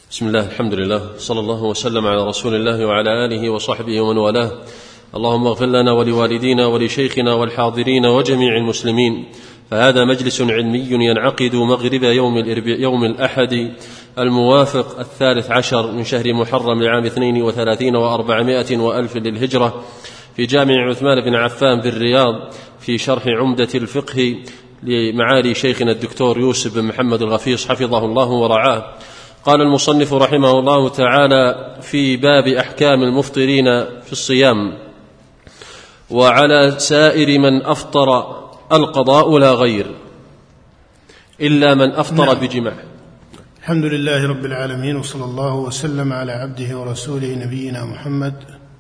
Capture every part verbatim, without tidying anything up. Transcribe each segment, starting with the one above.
بسم الله، الحمد لله، صلى الله وسلم على رسول الله وعلى آله وصحبه ومن والاه. اللهم اغفر لنا ولوالدينا ولشيخنا والحاضرين وجميع المسلمين. فهذا مجلس علمي ينعقد مغرب يوم, يوم الأحد الموافق الثالث عشر من شهر محرم لعام اثنين وثلاثين وأربعمائة وألف للهجرة في جامع عثمان بن عفان بالرياض في شرح عمدة الفقه لمعالي شيخنا الدكتور يوسف بن محمد الغفيص حفظه الله ورعاه. قال المصنف رحمه الله تعالى في باب أحكام المفطرين في الصيام: وعلى سائر من أفطر القضاء لا غير إلا من أفطر نعم. بجماع. الحمد لله رب العالمين، وصلى الله وسلم على عبده ورسوله نبينا محمد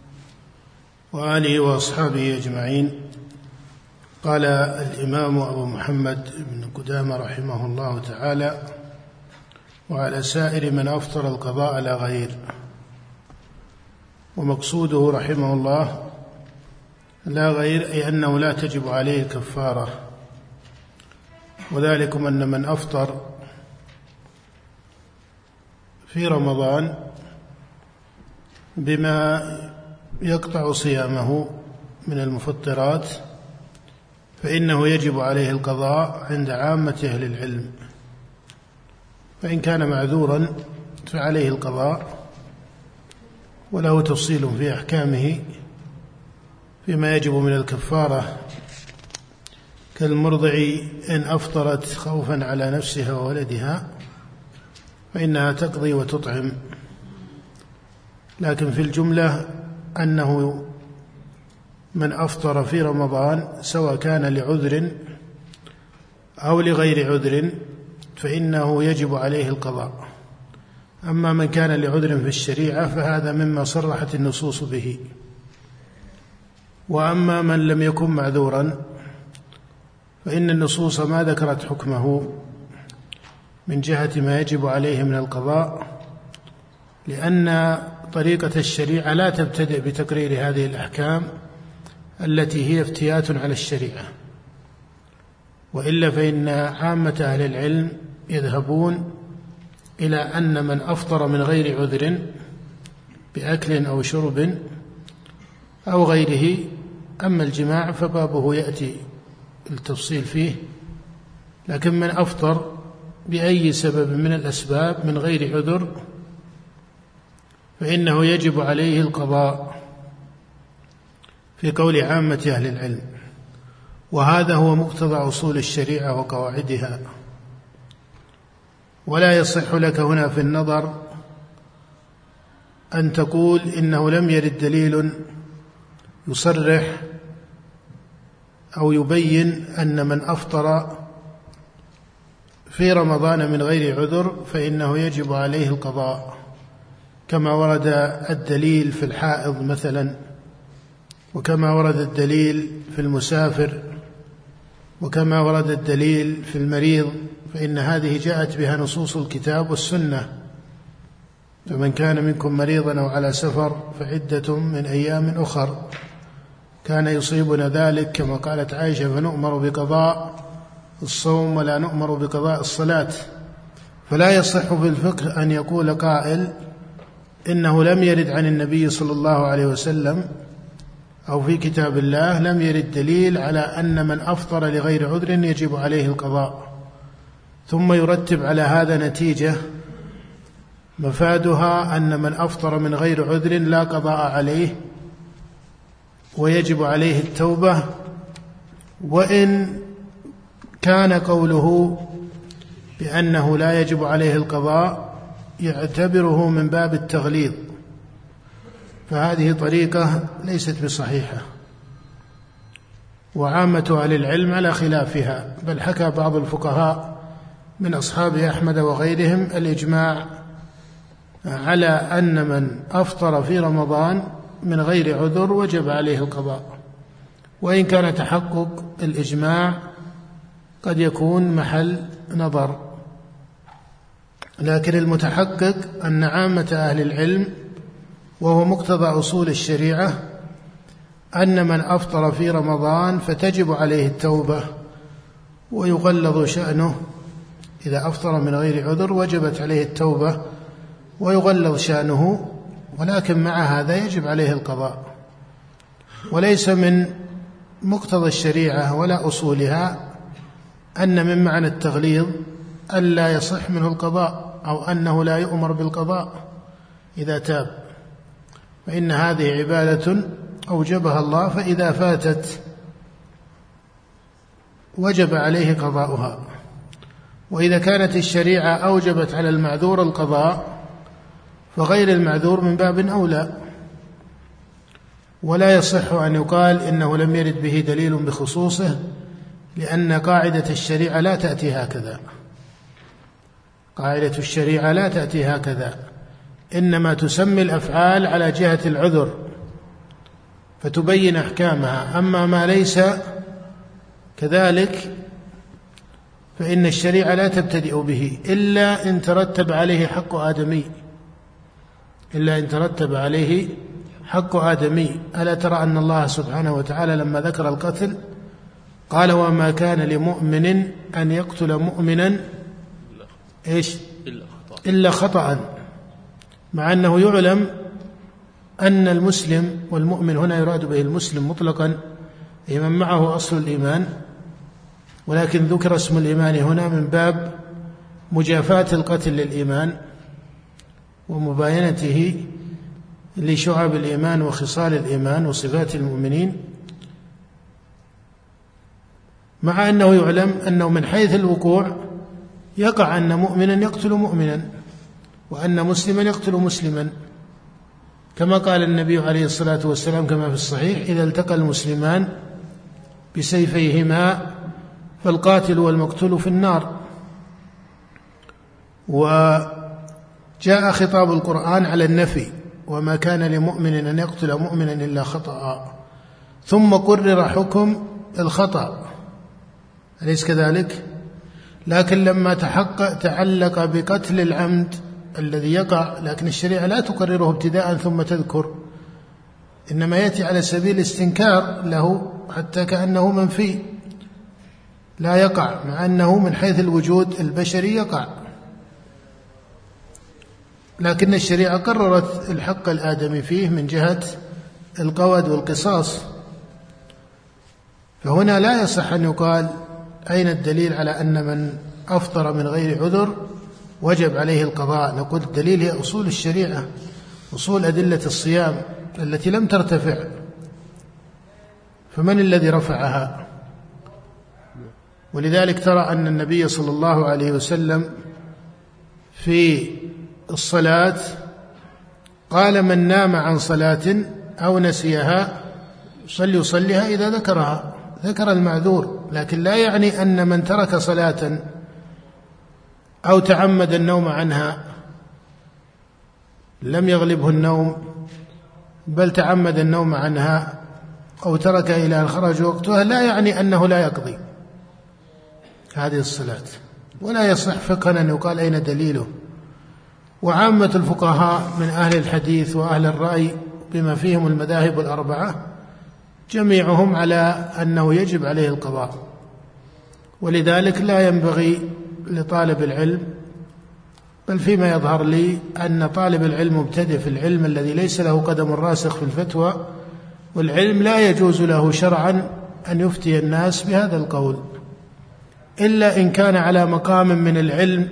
وآله وأصحابه أجمعين. قال الإمام أبو محمد بن قدامة رحمه الله تعالى: وعلى سائر من أفطر القضاء لا غير. ومقصوده رحمه الله لا غير أي أنه لا تجب عليه الكفارة، وذلكم أن من أفطر في رمضان بما يقطع صيامه من المفطرات فإنه يجب عليه القضاء عند عامة أهل العلم، فإن كان معذورا فعليه القضاء، وله تفصيل في أحكامه فيما يجب من الكفارة، كالمرضع إن أفطرت خوفا على نفسها وولدها فإنها تقضي وتطعم. لكن في الجملة أنه من أفطر في رمضان سواء كان لعذر أو لغير عذر فإنه يجب عليه القضاء. أما من كان لعذر في الشريعة فهذا مما صرحت النصوص به. وأما من لم يكن معذورا فإن النصوص ما ذكرت حكمه من جهة ما يجب عليه من القضاء، لأن طريقة الشريعة لا تبتدئ بتقرير هذه الأحكام التي هي افتيات على الشريعة، وإلا فإن عامة أهل العلم يذهبون إلى أن من أفطر من غير عذر بأكل أو شرب أو غيره، أما الجماع فبابه يأتي التفصيل فيه، لكن من أفطر بأي سبب من الأسباب من غير عذر فإنه يجب عليه القضاء في قول عامة أهل العلم، وهذا هو مقتضى أصول الشريعة وقواعدها. ولا يصح لك هنا في النظر أن تقول إنه لم يرد دليل يصرح أو يبين أن من أفطر في رمضان من غير عذر فإنه يجب عليه القضاء، كما ورد الدليل في الحائض مثلا، وكما ورد الدليل في المسافر، وكما ورد الدليل في المريض، فإن هذه جاءت بها نصوص الكتاب والسنة. فمن كان منكم مريضا أو على سفر فعدة من أيام أخر، كان يصيبنا ذلك كما قالت عائشة: فنؤمر بقضاء الصوم ولا نؤمر بقضاء الصلاة. فلا يصح في الفقه أن يقول قائل إنه لم يرد عن النبي صلى الله عليه وسلم أو في كتاب الله لم يرد دليل على أن من أفطر لغير عذر يجب عليه القضاء، ثم يرتب على هذا نتيجة مفادها أن من أفطر من غير عذر لا قضاء عليه ويجب عليه التوبة، وإن كان قوله بأنه لا يجب عليه القضاء يعتبره من باب التغليظ، فهذه طريقة ليست بصحيحة، وعامة أهل العلم على خلافها. بل حكى بعض الفقهاء من أصحاب أحمد وغيرهم الإجماع على أن من أفطر في رمضان من غير عذر وجب عليه القضاء، وإن كان تحقق الإجماع قد يكون محل نظر، لكن المتحقق أن عامة أهل العلم وهو مقتضى أصول الشريعة أن من أفطر في رمضان فتجب عليه التوبة ويغلظ شأنه. إذا أفطر من غير عذر وجبت عليه التوبة ويغلظ شأنه، ولكن مع هذا يجب عليه القضاء. وليس من مقتضى الشريعة ولا أصولها أن من معنى التغليظ ألا يصح منه القضاء أو أنه لا يؤمر بالقضاء إذا تاب، فإن هذه عبادة أوجبها الله، فإذا فاتت وجب عليه قضاؤها. وإذا كانت الشريعة أوجبت على المعذور القضاء فغير المعذور من باب أولى، ولا يصح أن يقال إنه لم يرد به دليل بخصوصه، لأن قاعدة الشريعة لا تأتي هكذا. قاعدة الشريعة لا تأتي هكذا، إنما تسمي الأفعال على جهة العذر فتبين أحكامها. أما ما ليس كذلك فإن الشريعة لا تبتدئ به إلا إن ترتب عليه حق آدمي، إلا إن ترتب عليه حق آدمي. ألا ترى أن الله سبحانه وتعالى لما ذكر القتل قال: وما كان لمؤمن أن يقتل مؤمنا إيش؟ إلا خطأ، مع أنه يعلم أن المسلم، والمؤمن هنا يراد به المسلم مطلقا، أي من معه أصل الإيمان، ولكن ذكر اسم الإيمان هنا من باب مجافاة القتل للإيمان ومباينته لشعب الإيمان وخصال الإيمان وصفات المؤمنين، مع أنه يعلم أنه من حيث الوقوع يقع أن مؤمنا يقتل مؤمنا وأن مسلما يقتل مسلما، كما قال النبي عليه الصلاة والسلام كما في الصحيح: إذا التقى المسلمان بسيفيهما فالقاتل والمقتول في النار. وجاء خطاب القرآن على النفي: وما كان لمؤمن أن يقتل مؤمنا إلا خطأ، ثم قرر حكم الخطأ، أليس كذلك؟ لكن لما تحقق تعلق بقتل العمد الذي يقع، لكن الشريعة لا تقرره ابتداء ثم تذكر، إنما يأتي على سبيل استنكار له حتى كأنه منفي لا يقع، مع أنه من حيث الوجود البشري يقع، لكن الشريعة قررت الحق الآدمي فيه من جهة القود والقصاص. فهنا لا يصح أن يقال أين الدليل على أن من أفطر من غير عذر وجب عليه القضاء. نقول الدليل هي أصول الشريعة، أصول أدلة الصيام التي لم ترتفع، فمن الذي رفعها؟ ولذلك ترى أن النبي صلى الله عليه وسلم في الصلاة قال: من نام عن صلاة أو نسيها فليصلها إذا ذكرها. ذكر المعذور، لكن لا يعني أن من ترك صلاة أو تعمد النوم عنها لم يغلبه النوم، بل تعمد النوم عنها أو ترك إلى أن خرج وقتها، لا يعني أنه لا يقضي هذه الصلاة. ولا يصح فقها أن يقال أين دليله. وعامة الفقهاء من أهل الحديث وأهل الرأي بما فيهم المذاهب الأربعة جميعهم على أنه يجب عليه القضاء. ولذلك لا ينبغي لطالب العلم، بل فيما يظهر لي أن طالب العلم مبتدئ في العلم الذي ليس له قدم راسخ في الفتوى والعلم، لا يجوز له شرعا أن يفتي الناس بهذا القول، إلا إن كان على مقام من العلم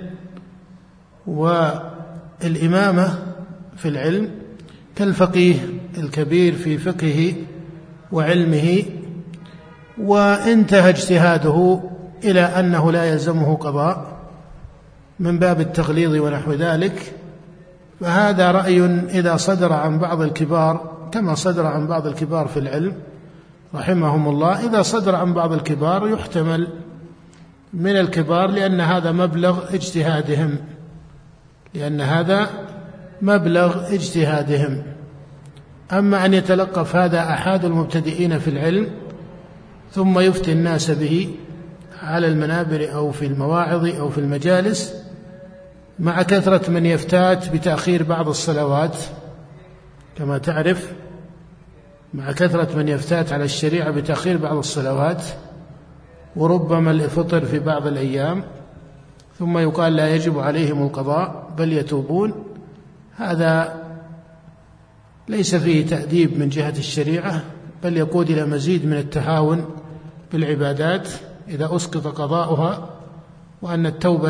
والإمامة في العلم كالفقيه الكبير في فقهه وعلمه، وانتهى اجتهاده إلى أنه لا يلزمه قضاء من باب التغليظ ونحو ذلك، فهذا رأي إذا صدر عن بعض الكبار كما صدر عن بعض الكبار في العلم رحمهم الله، إذا صدر عن بعض الكبار يحتمل من الكبار، لأن هذا مبلغ اجتهادهم لأن هذا مبلغ اجتهادهم. أما أن يتلقف هذا أحد المبتدئين في العلم ثم يفتي الناس به على المنابر أو في المواعظ أو في المجالس، مع كثرة من يفتات بتأخير بعض الصلوات كما تعرف، مع كثرة من يفتات على الشريعة بتأخير بعض الصلوات، وربما الفطر في بعض الأيام، ثم يقال لا يجب عليهم القضاء بل يتوبون، هذا ليس فيه تأديب من جهة الشريعة، بل يقود إلى مزيد من التهاون بالعبادات إذا أسقط قضاؤها، وأن التوبة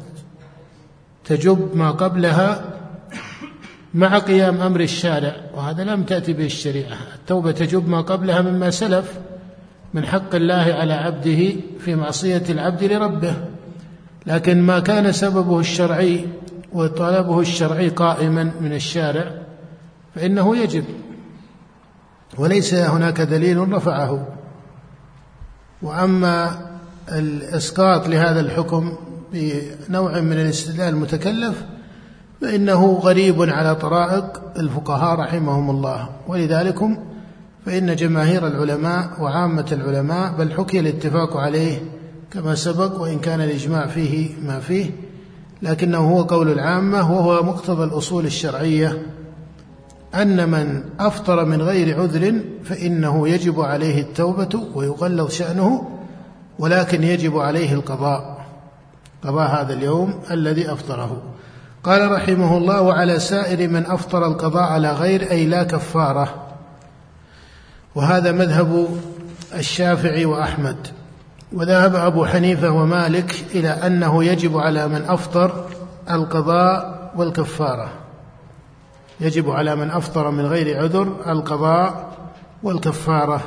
تجب ما قبلها مع قيام أمر الشارع، وهذا لم تأتي به الشريعة. التوبة تجب ما قبلها مما سلف من حق الله على عبده في معصية العبد لربه، لكن ما كان سببه الشرعي وطلبه الشرعي قائما من الشارع فإنه يجب، وليس هناك دليل رفعه. وأما الإسقاط لهذا الحكم بنوع من الاستدلال المتكلف فإنه غريب على طرائق الفقهاء رحمهم الله، ولذلك فإن جماهير العلماء وعامة العلماء بل حكي الاتفاق عليه كما سبق، وإن كان الإجماع فيه ما فيه، لكنه هو قول العامة وهو مقتضى الأصول الشرعية أن من أفطر من غير عذر فإنه يجب عليه التوبة ويغلظ شأنه، ولكن يجب عليه القضاء، قضاء هذا اليوم الذي أفطره. قال رحمه الله: وعلى سائر من أفطر القضاء على غير أي لا كفارة. وهذا مذهب الشافعي وأحمد، وذهب أبو حنيفة ومالك إلى أنه يجب على من أفطر القضاء والكفارة، يجب على من أفطر من غير عذر القضاء والكفارة.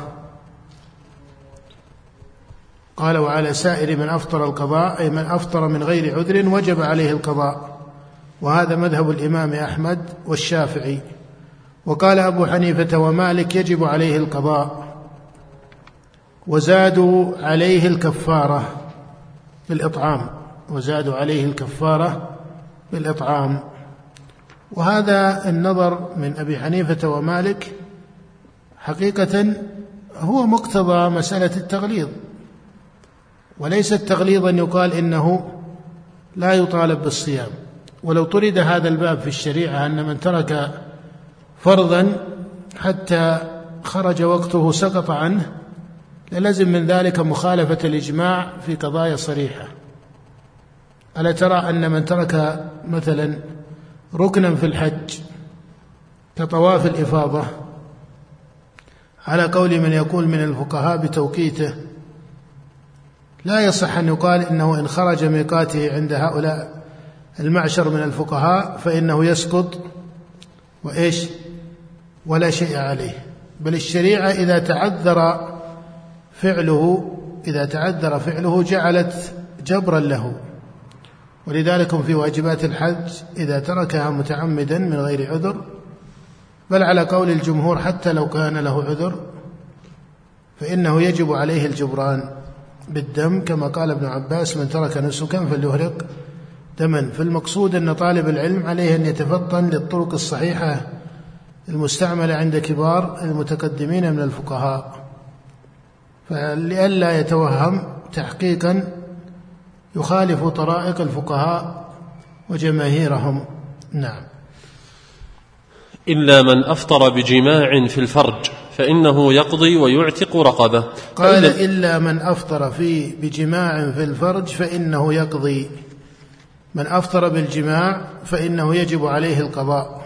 قال: وعلى سائر من أفطر القضاء أي من أفطر من غير عذر وجب عليه القضاء، وهذا مذهب الإمام أحمد والشافعي. وقال أبو حنيفة ومالك يجب عليه القضاء، وزادوا عليه الكفارة بالإطعام، وزادوا عليه الكفارة بالإطعام. وهذا النظر من أبي حنيفة ومالك حقيقة هو مقتضى مسألة التغليظ، وليس التغليظ أن يقال إنه لا يطالب بالصيام. ولو طرد هذا الباب في الشريعة أن من ترك فرضا حتى خرج وقته سقط عنه للزم من ذلك مخالفة الإجماع في قضايا صريحة. ألا ترى أن من ترك مثلا ركنا في الحج كطواف الإفاضة على قول من يقول من الفقهاء بتوقيته لا يصح أن يقال إنه إن خرج ميقاته عند هؤلاء المعشر من الفقهاء فإنه يسقط وإيش ولا شيء عليه، بل الشريعة إذا تعذر فعله إذا تعذر فعله جعلت جبرا له. ولذلك في واجبات الحج إذا تركها متعمدا من غير عذر، بل على قول الجمهور حتى لو كان له عذر فإنه يجب عليه الجبران بالدم، كما قال ابن عباس: من ترك نسكا فليهرق دما. فالمقصود أن طالب العلم عليه أن يتفطن للطرق الصحيحة المستعملة عند كبار المتقدمين من الفقهاء، فلئلا يتوهم تحقيقا يخالف طرائق الفقهاء وجماهيرهم. نعم. إلا من أفطر بجماع في الفرج فإنه يقضي ويعتق رقبة. قال: إلا من أفطر في بجماع في الفرج فإنه يقضي. من أفطر بالجماع فإنه يجب عليه القضاء.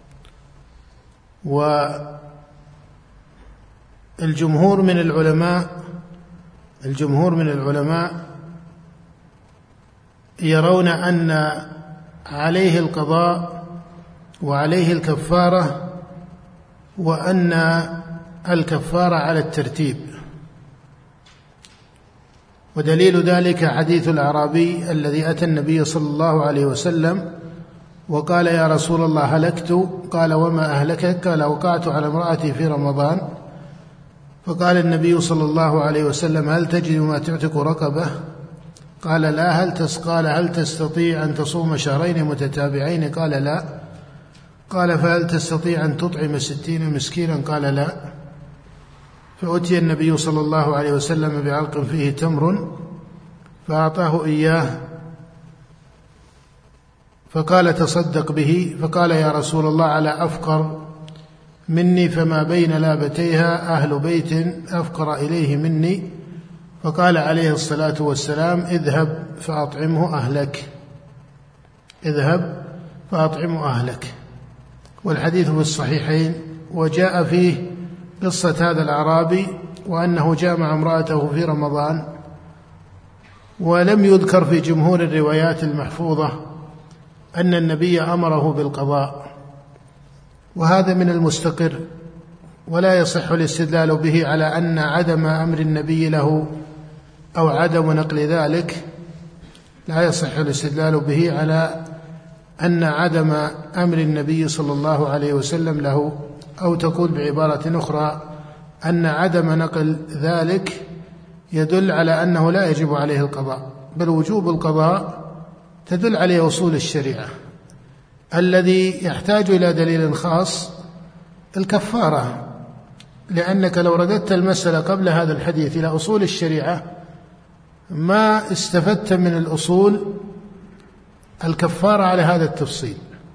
والجمهور من العلماء الجمهور من العلماء يرون أن عليه القضاء وعليه الكفارة، وأن الكفارة على الترتيب. ودليل ذلك حديث الأعرابي الذي أتى النبي صلى الله عليه وسلم وقال: يا رسول الله هلكت. قال: وما أهلكك؟ قال: وقعت على امرأتي في رمضان. فقال النبي صلى الله عليه وسلم: هل تجد ما تعتق رقبة؟ قال: لا. هل قال: هل تستطيع أن تصوم شهرين متتابعين؟ قال: لا. قال: فهل تستطيع أن تطعم ستين مسكينا؟ قال: لا. فأتي النبي صلى الله عليه وسلم بعلق فيه تمر فأعطاه إياه، فقال: تصدق به. فقال: يا رسول الله على أفقر مني، فما بين لابتيها أهل بيت أفقر إليه مني. فقال عليه الصلاة والسلام: اذهب فأطعمه أهلك اذهب فأطعمه أهلك والحديث في الصحيحين، وجاء فيه قصة هذا الأعرابي وأنه جامع امرأته في رمضان، ولم يذكر في جمهور الروايات المحفوظة أن النبي أمره بالقضاء، وهذا من المستقر، ولا يصح الاستدلال به على أن عدم أمر النبي له أو عدم نقل ذلك، لا يصح الاستدلال به على أن عدم أمر النبي صلى الله عليه وسلم له، أو تقول بعبارة أخرى أن عدم نقل ذلك يدل على أنه لا يجب عليه القضاء، بل وجوب القضاء تدل عليه أصول الشريعة. الذي يحتاج إلى دليل خاص الكفارة، لأنك لو رددت المسألة قبل هذا الحديث إلى أصول الشريعة ما استفدت من الأصول الكفارة على هذا التفصيل.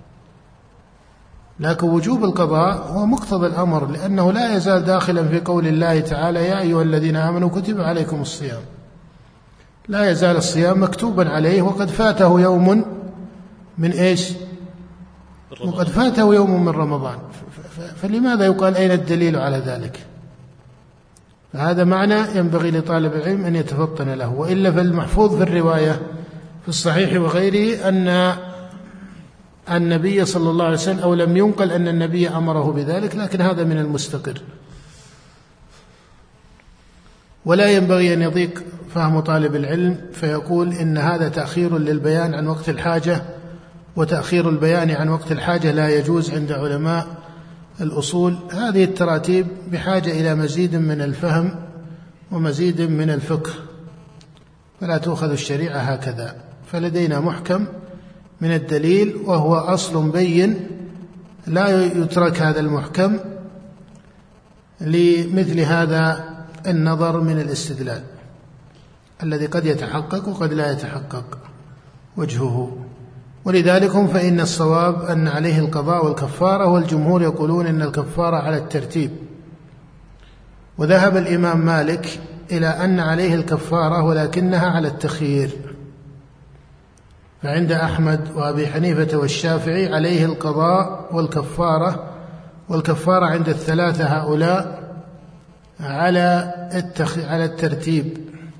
لكن وجوب القضاء هو مقتضى الأمر، لأنه لا يزال داخلا في قول الله تعالى: يا أيها الذين آمنوا كتب عليكم الصيام. لا يزال الصيام مكتوبا عليه، وقد فاته يوم من إيش؟ وقد فاته يوم من رمضان، فلماذا يقال أين الدليل على ذلك؟ فهذا معنى ينبغي لطالب العلم أن يتفطن له، وإلا فالمحفوظ في الرواية في الصحيح وغيره أن النبي صلى الله عليه وسلم، أو لم ينقل أن النبي أمره بذلك، لكن هذا من المستقر. ولا ينبغي أن يضيق فهم طالب العلم فيقول إن هذا تأخير للبيان عن وقت الحاجة، وتأخير البيان عن وقت الحاجة لا يجوز عند علماء الأصول. هذه التراتيب بحاجة إلى مزيد من الفهم ومزيد من الفقه، فلا تؤخذ الشريعة هكذا. فلدينا محكم من الدليل وهو أصل بين، لا يترك هذا المحكم لمثل هذا النظر من الاستدلال الذي قد يتحقق وقد لا يتحقق وجهه. ولذلك فإن الصواب أن عليه القضاء والكفارة، والجمهور يقولون إن الكفارة على الترتيب. وذهب الإمام مالك إلى أن عليه الكفارة ولكنها على التخيير، فعند أحمد وأبي حنيفة والشافعي عليه القضاء والكفارة، والكفارة عند الثلاثة هؤلاء على التخ... على الترتيب.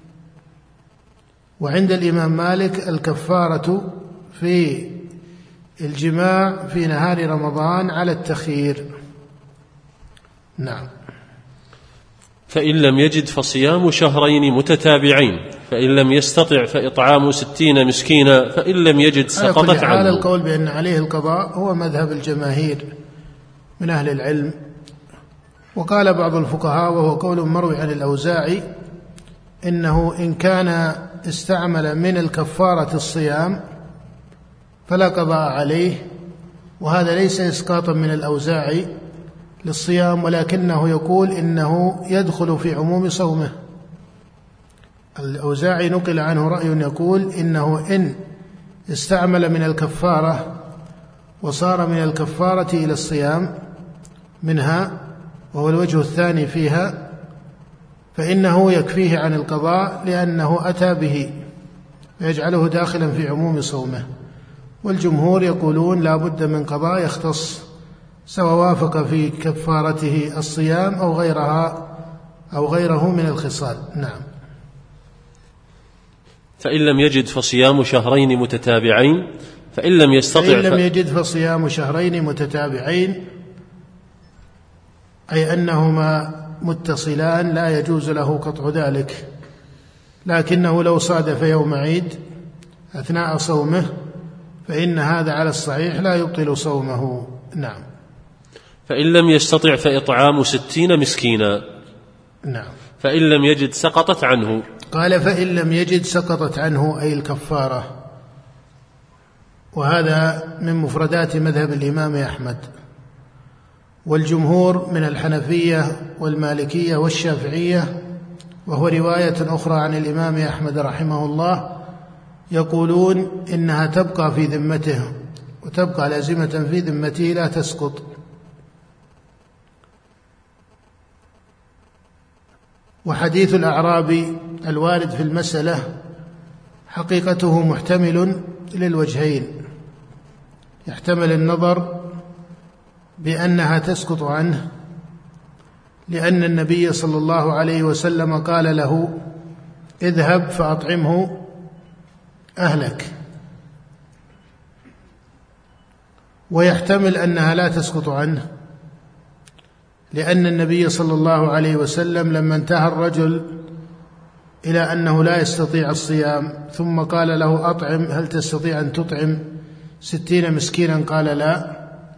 وعند الإمام مالك الكفارة في الجماع في نهار رمضان على التخيير. نعم. فإن لم يجد فصيام شهرين متتابعين، فإن لم يستطع فإطعام ستين مسكينا، فإن لم يجد سقطت عنه. القول بأن عليه القضاء هو مذهب الجماهير من أهل العلم. وقال بعض الفقهاء وهو قول مروي عن الأوزاعي إنه إن كان استعمل من الكفارة الصيام فلا قضاء عليه، وهذا ليس إسقاطا من الأوزاعي للصيام، ولكنه يقول إنه يدخل في عموم صومه. الأوزاعي نقل عنه رأي يقول إنه إن استعمل من الكفارة وصار من الكفارة إلى الصيام منها، وهو الوجه الثاني فيها، فإنه يكفيه عن القضاء لأنه أتى به ويجعله داخلا في عموم صومه. والجمهور يقولون لا بد من قضاء يختص، سواء وافق في كفارته الصيام أو غيرها أو غيره من الخصال. نعم. فإن لم يجد فصيام شهرين متتابعين، فإن لم يستطع فإن لم يجد فصيام شهرين متتابعين، أي أنهما متصلان لا يجوز له قطع ذلك، لكنه لو صادف يوم عيد أثناء صومه فإن هذا على الصحيح لا يبطل صومه. نعم. فإن لم يستطع فإطعام ستين مسكينا. نعم. فإن لم يجد سقطت عنه. قال فإن لم يجد سقطت عنه أي الكفارة، وهذا من مفردات مذهب الإمام أحمد. والجمهور من الحنفية والمالكية والشافعية، وهو رواية أخرى عن الإمام أحمد رحمه الله، يقولون إنها تبقى في ذمته وتبقى لازمة في ذمته لا تسقط. وحديث الأعرابي الوارد في المسألة حقيقته محتمل للوجهين، يحتمل النظر بأنها تسقط عنه، لأن النبي صلى الله عليه وسلم قال له: اذهب فأطعمه أهلك. ويحتمل أنها لا تسقط عنه، لأن النبي صلى الله عليه وسلم لما انتهى الرجل إلى أنه لا يستطيع الصيام ثم قال له: أطعم، هل تستطيع أن تطعم ستين مسكينا؟ قال: لا.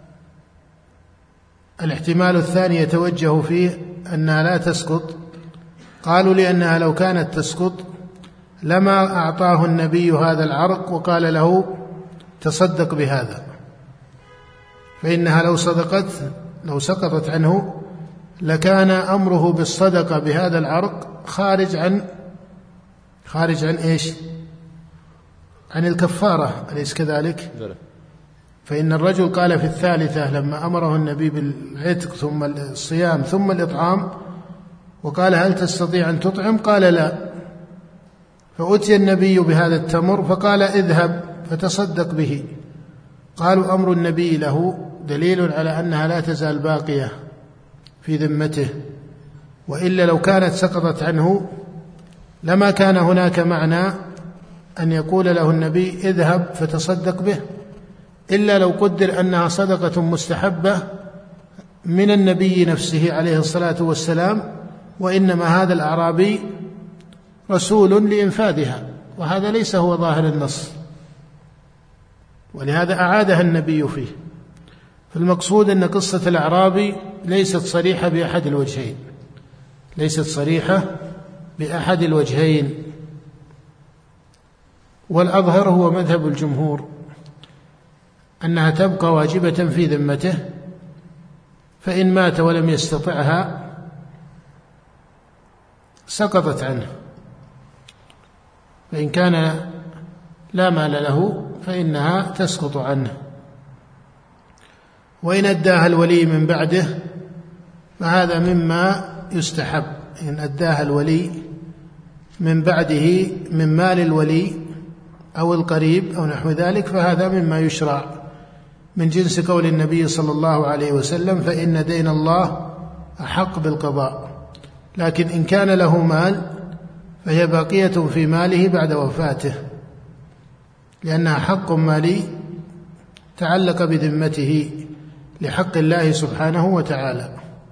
الاحتمال الثاني يتوجه فيه أنها لا تسقط. قالوا: لأنها لو كانت تسقط لما أعطاه النبي هذا العرق وقال له: تصدق بهذا، فإنها لو صدقت لو سقطت عنه لكان أمره بالصدقة بهذا العرق خارج عن خارج عن إيش؟ عن الكفارة، أليس كذلك؟ فإن الرجل قال في الثالثة لما أمره النبي بالعتق ثم الصيام ثم الإطعام وقال: هل تستطيع أن تطعم؟ قال: لا. فأتي النبي بهذا التمر فقال: اذهب فتصدق به. قالوا: أمر النبي له دليل على أنها لا تزال باقية في ذمته، وإلا لو كانت سقطت عنه لما كان هناك معنى أن يقول له النبي: اذهب فتصدق به، إلا لو قدر أنها صدقة مستحبة من النبي نفسه عليه الصلاة والسلام، وإنما هذا الأعرابي رسول لإنفاذها، وهذا ليس هو ظاهر النص، ولهذا أعادها النبي فيه. فالمقصود أن قصة الأعرابي ليست صريحة بأحد الوجهين ليست صريحة بأحد الوجهين والأظهر هو مذهب الجمهور أنها تبقى واجبة في ذمته، فإن مات ولم يستطعها سقطت عنه، فإن كان لا مال له فإنها تسقط عنه. وإن أداها الولي من بعده فهذا مما يستحب، إن أداها الولي من بعده من مال الولي أو القريب أو نحو ذلك فهذا مما يشرع، من جنس قول النبي صلى الله عليه وسلم: فإن دين الله أحق بالقضاء. لكن إن كان له مال فهي باقية في ماله بعد وفاته، لأنها حق مالي تعلق بذمته لحق الله سبحانه وتعالى.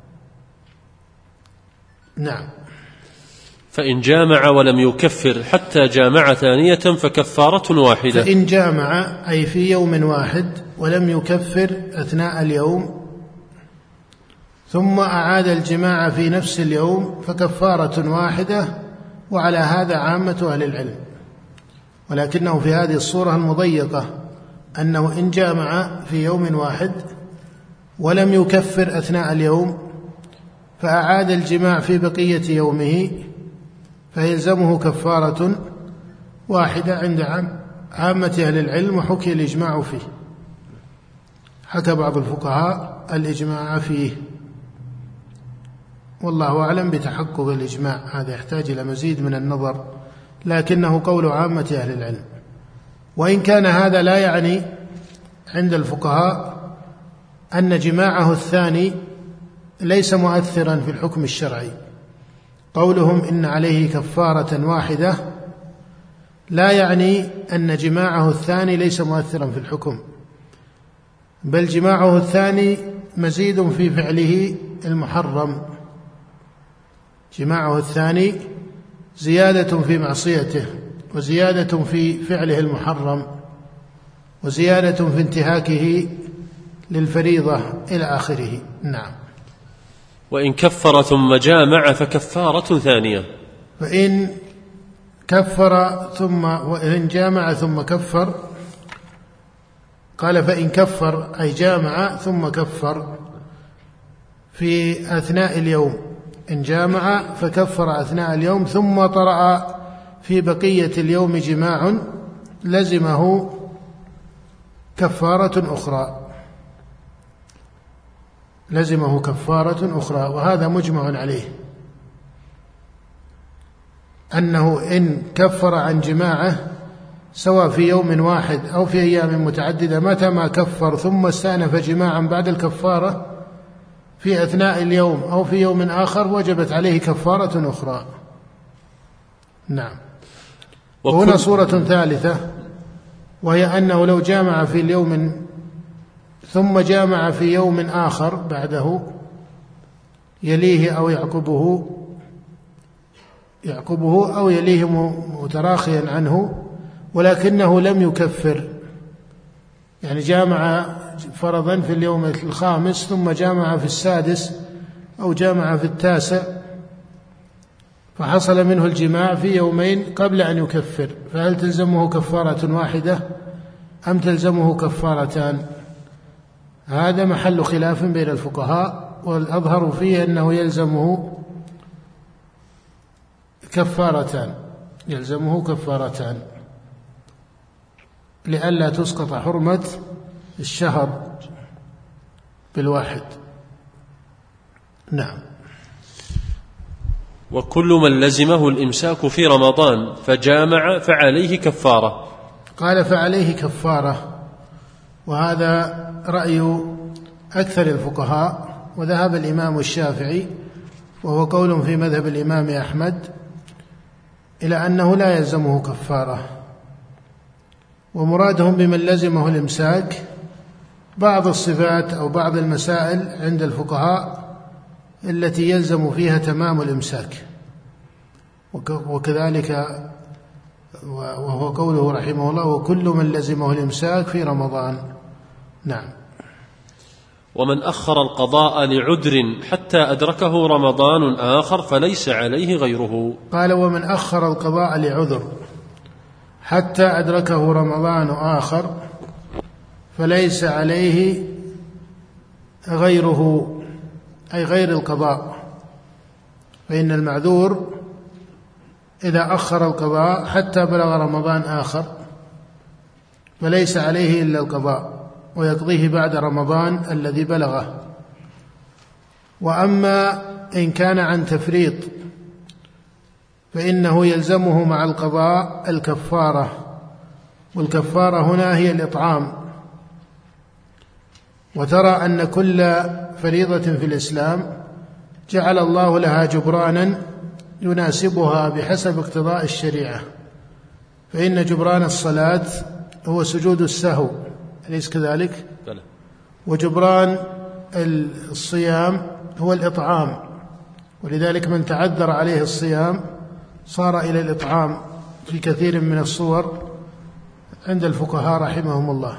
نعم. فإن جامع ولم يكفر حتى جامع ثانية فكفارة واحدة. فإن جامع أي في يوم واحد ولم يكفر أثناء اليوم ثم أعاد الجماع في نفس اليوم فكفارة واحدة، وعلى هذا عامة أهل العلم. ولكنه في هذه الصورة المضيقة أنه إن جامع في يوم واحد ولم يكفر أثناء اليوم فأعاد الجماع في بقية يومه فيلزمه كفارة واحدة عند عامة أهل العلم، وحكي الإجماع فيه، حكى بعض الفقهاء الإجماع فيه، والله أعلم بتحقق الإجماع، هذا يحتاج إلى مزيد من النظر، لكنه قول عامة أهل العلم. وإن كان هذا لا يعني عند الفقهاء أن جماعه الثاني ليس مؤثرا في الحكم الشرعي. قولهم إن عليه كفارة واحدة لا يعني أن جماعه الثاني ليس مؤثرا في الحكم، بل جماعه الثاني مزيد في فعله المحرم، جماعه الثاني زيادة في معصيته، وزيادة في فعله المحرم، وزيادة في انتهاكه للفريضة إلى آخره. نعم. وإن كفر ثم جامع فكفارة ثانية. فإن كفر ثم وإن جامع ثم كفر، قال: فإن كفر أي جامع ثم كفر في أثناء اليوم، إن جامع فكفر أثناء اليوم ثم طرأ في بقية اليوم جماع لزمه كفارة أخرى لزمه كفارة أخرى وهذا مجمع عليه، أنه إن كفر عن جماعه سواء في يوم واحد أو في أيام متعددة، متى ما كفر ثم استأنف جماعا بعد الكفارة في أثناء اليوم أو في يوم آخر وجبت عليه كفارة أخرى. نعم. وهنا صورة ثالثة، وهي أنه لو جامع في اليوم ثم جامع في يوم آخر بعده يليه أو يعقبه يعقبه أو يليه متراخيا عنه ولكنه لم يكفر، يعني جامع فرضا في اليوم الخامس ثم جامع في السادس أو جامع في التاسع فحصل منه الجماع في يومين قبل أن يكفر، فهل تلزمه كفارة واحدة أم تلزمه كفارتان؟ هذا محل خلاف بين الفقهاء، والأظهر فيه أنه يلزمه كفارتان يلزمه كفارتان لئلا تسقط حرمة الشهر بالواحد. نعم. وكل من لزمه الإمساك في رمضان فجامع فعليه كفارة. قال فعليه كفارة، وهذا رأي أكثر الفقهاء، وذهب الإمام الشافعي وهو قول في مذهب الإمام أحمد إلى أنه لا يلزمه كفارة. ومرادهم بمن لزمه الإمساك بعض الصفات أو بعض المسائل عند الفقهاء التي يلزم فيها تمام الإمساك، وكذلك وهو قوله رحمه الله وكل من لزمه الإمساك في رمضان. نعم. ومن أخر القضاء لعذر حتى أدركه رمضان آخر فليس عليه غيره. قال ومن أخر القضاء لعذر حتى أدركه رمضان آخر فليس عليه غيره، أي غير القضاء، فإن المعذور إذا أخر القضاء حتى بلغ رمضان آخر فليس عليه إلا القضاء ويقضيه بعد رمضان الذي بلغه. وأما إن كان عن تفريط فإنه يلزمه مع القضاء الكفارة، والكفارة هنا هي الإطعام. وترى أن كل فريضة في الإسلام جعل الله لها جبرانا يناسبها بحسب اقتضاء الشريعة، فإن جبران الصلاة هو سجود السهو، أليس كذلك؟ بلى. وجبران الصيام هو الإطعام، ولذلك من تعذر عليه الصيام صار إلى الإطعام في كثير من الصور عند الفقهاء رحمهم الله.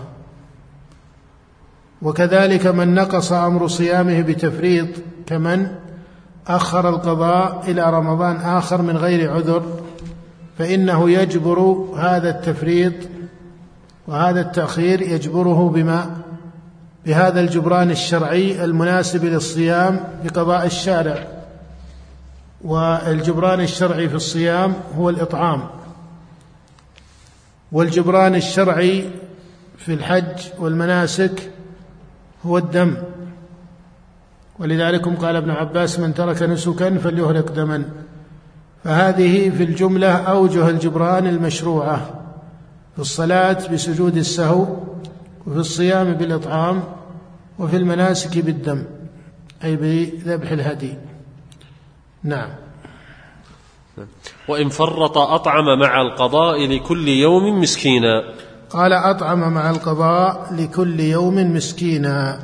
وكذلك من نقص أمر صيامه بتفريط كمن أخر القضاء إلى رمضان آخر من غير عذر، فإنه يجبر هذا التفريط وهذا التأخير يجبره بما بهذا الجبران الشرعي المناسب للصيام بقضاء الشارع. والجبران الشرعي في الصيام هو الإطعام، والجبران الشرعي في الحج والمناسك هو الدم، ولذلك قال ابن عباس من ترك نسكا فليهرق دما. فهذه في الجملة أوجه الجبران المشروعة، في الصلاة بسجود السهو، وفي الصيام بالإطعام، وفي المناسك بالدم أي بذبح الهدي. نعم. وإن فرط أطعم مع القضاء لكل يوم مسكينا. قال أطعم مع القضاء لكل يوم مسكينا،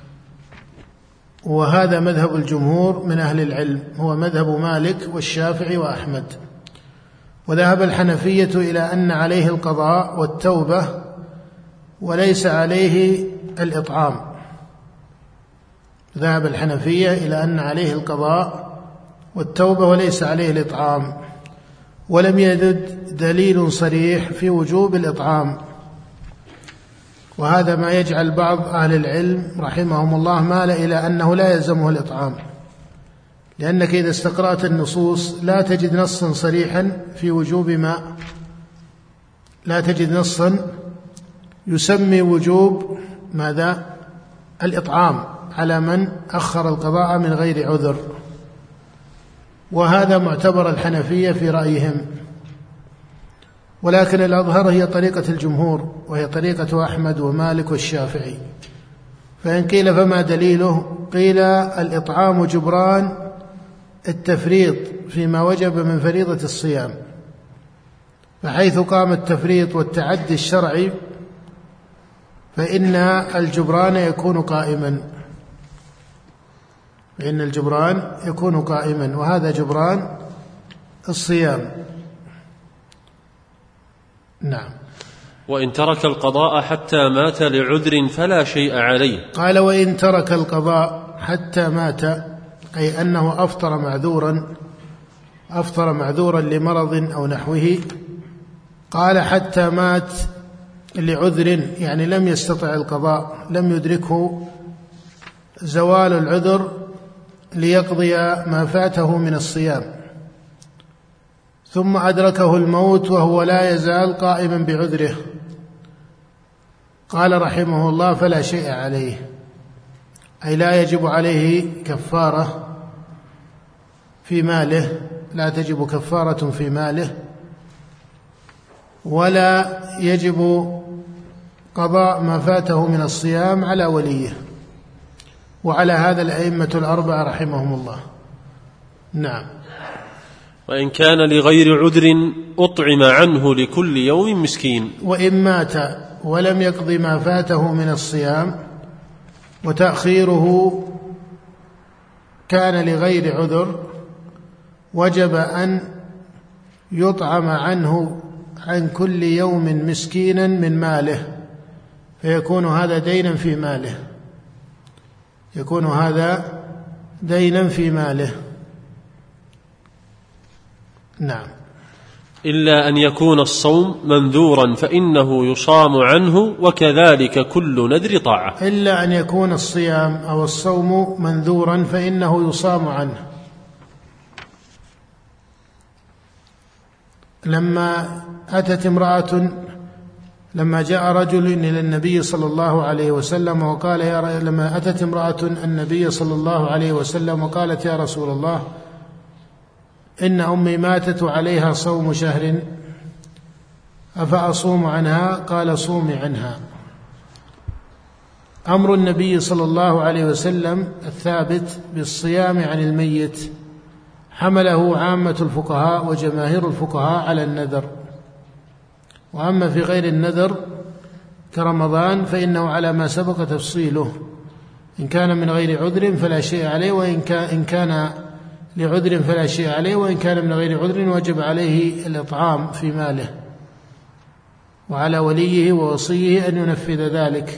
وهذا مذهب الجمهور من أهل العلم، هو مذهب مالك والشافعي وأحمد. وذهب الحنفية إلى أن عليه القضاء والتوبة وليس عليه الإطعام. ذهب الحنفية إلى أن عليه القضاء والتوبة وليس عليه الإطعام، ولم يرد دليل صريح في وجوب الإطعام. وهذا ما يجعل بعض أهل العلم رحمهم الله مال إلى أنه لا يلزمه الإطعام، لأنك إذا استقرأت النصوص لا تجد نصا صريحا في وجوب ما لا تجد نصا يسمي وجوب ماذا؟ الإطعام على من أخر القضاء من غير عذر. وهذا معتبر الحنفية في رأيهم. ولكن الأظهر هي طريقة الجمهور، وهي طريقة أحمد ومالك والشافعي. فإن قيل فما دليله؟ قيل الإطعام جبران التفريط فيما وجب من فريضة الصيام، فحيث قام التفريط والتعدي الشرعي فإن الجبران يكون قائما فإن الجبران يكون قائما وهذا جبران الصيام. نعم. وإن ترك القضاء حتى مات لعذر فلا شيء عليه. قال وإن ترك القضاء حتى مات، أي أنه أفطر معذورا أفطر معذورا لمرض أو نحوه. قال حتى مات لعذر، يعني لم يستطع القضاء، لم يدركه زوال العذر ليقضي ما فاته من الصيام، ثم أدركه الموت وهو لا يزال قائما بعذره. قال رحمه الله فلا شيء عليه، أي لا يجب عليه كفارة في ماله، لا تجب كفارة في ماله، ولا يجب قضاء ما فاته من الصيام على وليه. وعلى هذا الأئمة الأربعة رحمهم الله. نعم. وإن كان لغير عذر أطعم عنه لكل يوم مسكين. وإن مات ولم يقض ما فاته من الصيام وتأخيره كان لغير عذر، وجب أن يطعم عنه عن كل يوم مسكينا من ماله، فيكون هذا دينا في ماله يكون هذا دينا في ماله. نعم. إلا أن يكون الصوم منذورا فإنه يصام عنه، وكذلك كل نذر طاعة. إلا أن يكون الصيام أو الصوم منذورا فإنه يصام عنه. لما أتت امرأة لما جاء رجل إلى النبي صلى الله عليه وسلم وقال يا لما أتت امرأة النبي صلى الله عليه وسلم وقالت يا رسول الله إن أمي ماتت عليها صوم شهر أفأصوم عنها؟ قال صومي عنها. أمر النبي صلى الله عليه وسلم الثابت بالصيام عن الميت حمله عامة الفقهاء وجماهير الفقهاء على النذر، وأما في غير النذر كرمضان فإنه على ما سبق تفصيله، إن كان من غير عذر فلا شيء عليه، وإن كان, كان لعذر فلا شيء عليه، وإن كان من غير عذر وجب عليه الإطعام في ماله، وعلى وليه ووصيه أن ينفذ ذلك.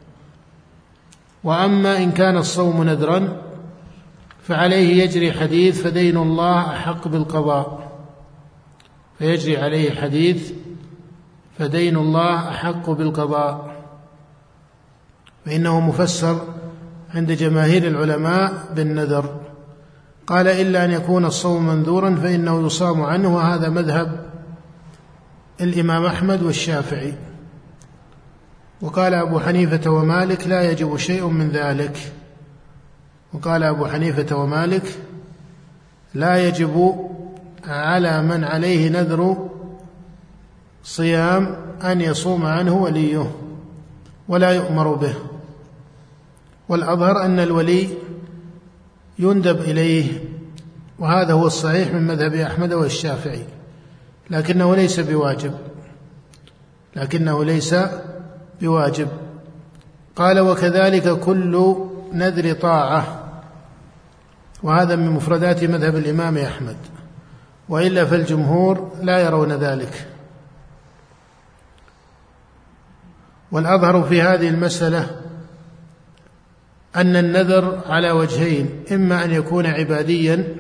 وأما إن كان الصوم نذرا فعليه يجري حديث فدين الله أحق بالقضاء، فيجري عليه حديث فدين الله أحق بالقضاء، فإنه مفسر عند جماهير العلماء بالنذر. قال إلا أن يكون الصوم منذورا فإنه يصام عنه، وهذا مذهب الإمام أحمد والشافعي. وقال أبو حنيفة ومالك لا يجب شيء من ذلك وقال أبو حنيفة ومالك لا يجب على من عليه نذر صيام أن يصوم عنه وليه ولا يؤمر به. والأظهر أن الولي يندب إليه، وهذا هو الصحيح من مذهب أحمد والشافعي، لكنه ليس بواجب لكنه ليس بواجب. قال وكذلك كل نذر طاعة، وهذا من مفردات مذهب الإمام أحمد، وإلا فالجمهور لا يرون ذلك. والأظهر في هذه المسألة أن النذر على وجهين، إما أن يكون عباديا،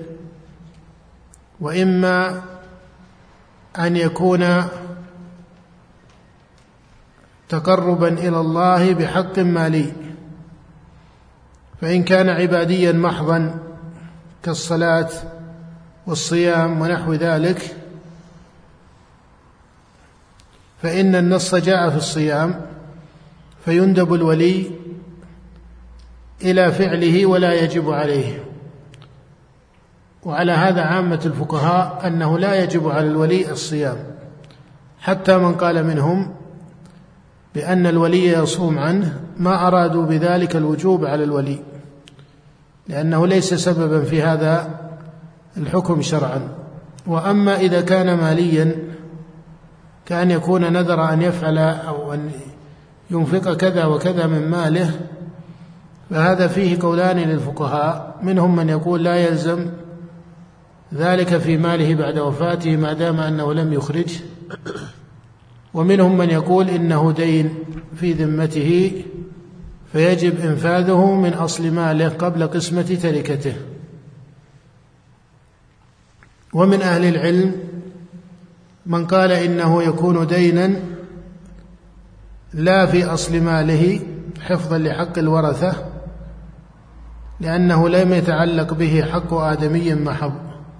وإما أن يكون تقربا إلى الله بحق مالي. فإن كان عباديا محضا كالصلاة والصيام ونحو ذلك فإن النص جاء في الصيام، فيندب الولي إلى فعله ولا يجب عليه. وعلى هذا عامة الفقهاء أنه لا يجب على الولي الصيام، حتى من قال منهم بأن الولي يصوم عنه ما أرادوا بذلك الوجوب على الولي، لأنه ليس سببا في هذا الحكم شرعا. وأما إذا كان ماليا كأن يكون نذر أن يفعل أو أن ينفق كذا وكذا من ماله، فهذا فيه قولان للفقهاء، منهم من يقول لا يلزم ذلك في ماله بعد وفاته ما دام أنه لم يخرجه، ومنهم من يقول إنه دين في ذمته فيجب إنفاذه من أصل ماله قبل قسمة تركته. ومن أهل العلم من قال إنه يكون دينا لا في أصل ماله حفظا لحق الورثة، لأنه لم يتعلق به حق آدمي محض،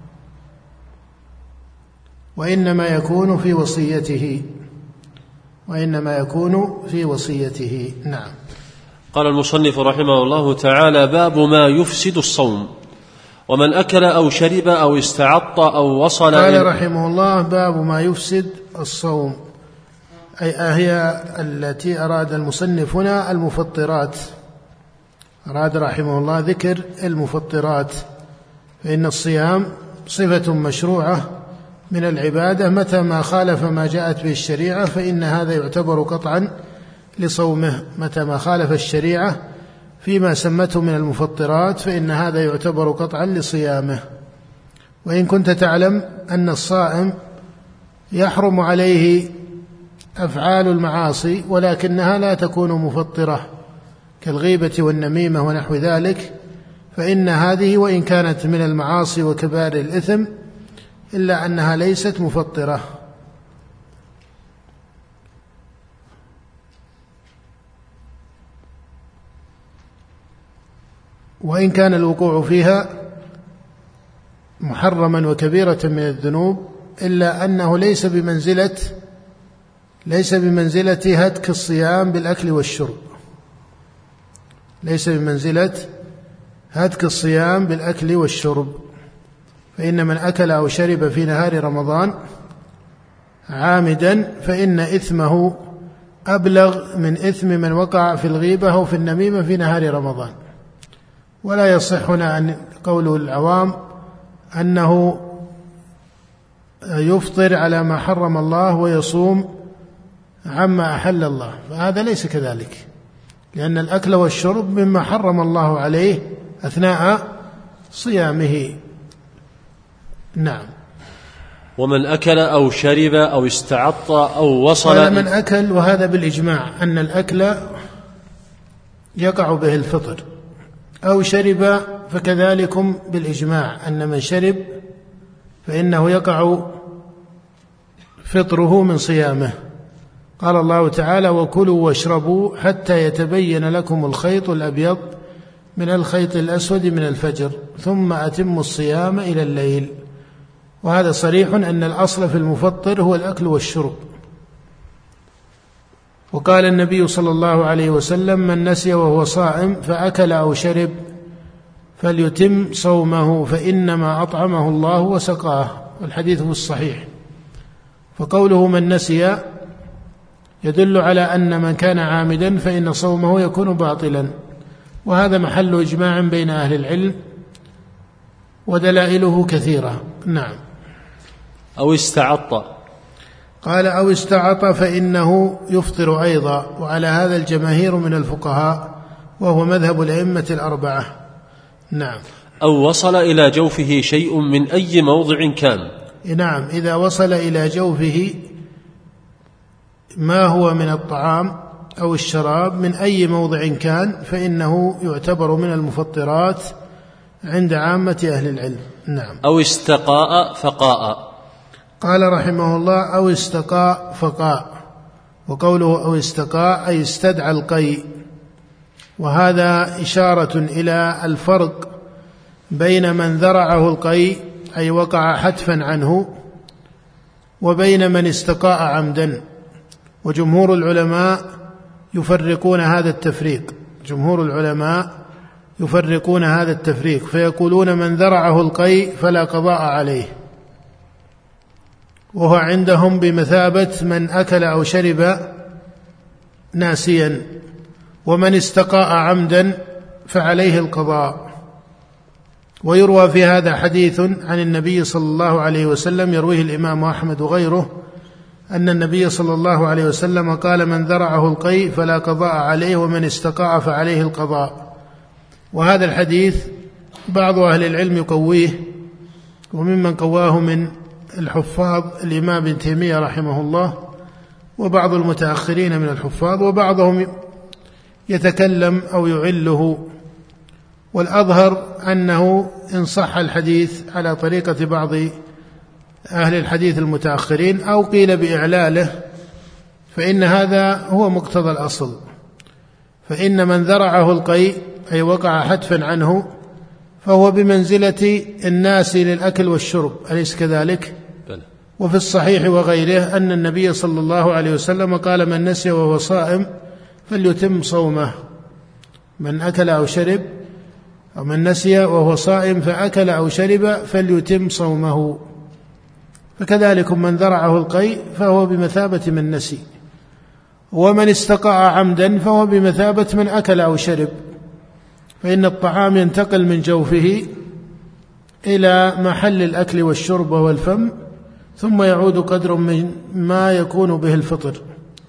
وإنما يكون في وصيته وإنما يكون في وصيته. نعم. قال المصنف رحمه الله تعالى: باب ما يفسد الصوم. ومن أكل أو شرب أو استعط أو وصل. قال رحمه الله: باب ما يفسد الصوم، أي هي التي أراد المصنف هنا المفطرات، أراد رحمه الله ذكر المفطرات، فإن الصيام صفة مشروعة من العبادة، متى ما خالف ما جاءت به الشريعة فإن هذا يعتبر قطعا لصومه، متى ما خالف الشريعة فيما سمته من المفطرات فإن هذا يعتبر قطعا لصيامه. وإن كنت تعلم أن الصائم يحرم عليه أفعال المعاصي ولكنها لا تكون مفطرة كالغيبة والنميمة ونحو ذلك، فإن هذه وإن كانت من المعاصي وكبار الإثم إلا أنها ليست مفطرة. وإن كان الوقوع فيها محرما وكبيرة من الذنوب إلا أنه ليس بمنزلة ليس بمنزلة هتك الصيام بالأكل والشرب، ليس بمنزلة هتك الصيام بالأكل والشرب، فإن من أكل أو شرب في نهار رمضان عامدا فإن إثمه أبلغ من إثم من وقع في الغيبة أو في النميمة في نهار رمضان. ولا يصح هنا أن قول العوام أنه يفطر على ما حرم الله ويصوم عما أحل الله، فهذا ليس كذلك، لأن الأكل والشرب مما حرم الله عليه أثناء صيامه. نعم. ومن أكل أو شرب أو استعط أو وصل. قال من أكل، وهذا بالإجماع أن الأكل يقع به الفطر، أو شرب فكذلكم بالإجماع أن من شرب فإنه يقع فطره من صيامه. قال الله تعالى: وكلوا واشربوا حتى يتبين لكم الخيط الأبيض من الخيط الأسود من الفجر ثم أتموا الصيام إلى الليل. وهذا صريح أن الأصل في المفطر هو الأكل والشرب. وقال النبي صلى الله عليه وسلم: من نسي وهو صائم فأكل أو شرب فليتم صومه فإنما أطعمه الله وسقاه، والحديث هو الصحيح. فقوله من نسي يدل على أن من كان عامدا فإن صومه يكون باطلا، وهذا محل إجماع بين أهل العلم ودلائله كثيرة. نعم. أو استعط. قال: أو استعط فإنه يفطر أيضا، وعلى هذا الجماهير من الفقهاء وهو مذهب الأئمة الأربعة. نعم. أو وصل إلى جوفه شيء من أي موضع كان. نعم، إذا وصل إلى جوفه ما هو من الطعام أو الشراب من أي موضع كان فإنه يعتبر من المفطرات عند عامة أهل العلم. نعم. أو استقاء فقاء. قال رحمه الله: أو استقاء فقاء، وقوله أو استقاء أي استدعى القيء، وهذا إشارة إلى الفرق بين من ذرعه القيء أي وقع حتفا عنه وبين من استقاء عمدا. وجمهور العلماء يفرقون هذا التفريق جمهور العلماء يفرقون هذا التفريق فيقولون من ذرعه القيء فلا قضاء عليه، وهو عندهم بمثابة من أكل أو شرب ناسيا، ومن استقاء عمدا فعليه القضاء. ويروى في هذا حديث عن النبي صلى الله عليه وسلم يرويه الإمام أحمد وغيره أن النبي صلى الله عليه وسلم قال: من ذرعه القيء فلا قضاء عليه، ومن استقاء فعليه القضاء. وهذا الحديث بعض أهل العلم يقويه، وممن قواه من الحفاظ الإمام ابن تيمية رحمه الله، وبعض المتأخرين من الحفاظ، وبعضهم يتكلم أو يعله. والأظهر أنه إن صح الحديث على طريقة بعض أهل الحديث المتأخرين أو قيل بإعلاله، فإن هذا هو مقتضى الأصل. فإن من ذرعه القيء أي وقع حتفا عنه فهو بمنزلة الناس للأكل والشرب، أليس كذلك؟ وفي الصحيح وغيره أن النبي صلى الله عليه وسلم قال: من نسي وهو صائم فليتم صومه. من أكل أو شرب أو من نسي وهو صائم فأكل أو شرب فليتم صومه. فكذلك من ذرعه القيء فهو بمثابة من نسي، ومن استقاء عمدا فهو بمثابة من أكل أو شرب، فإن الطعام ينتقل من جوفه إلى محل الأكل والشرب وهو الفم، ثم يعود قدر من ما يكون به الفطر.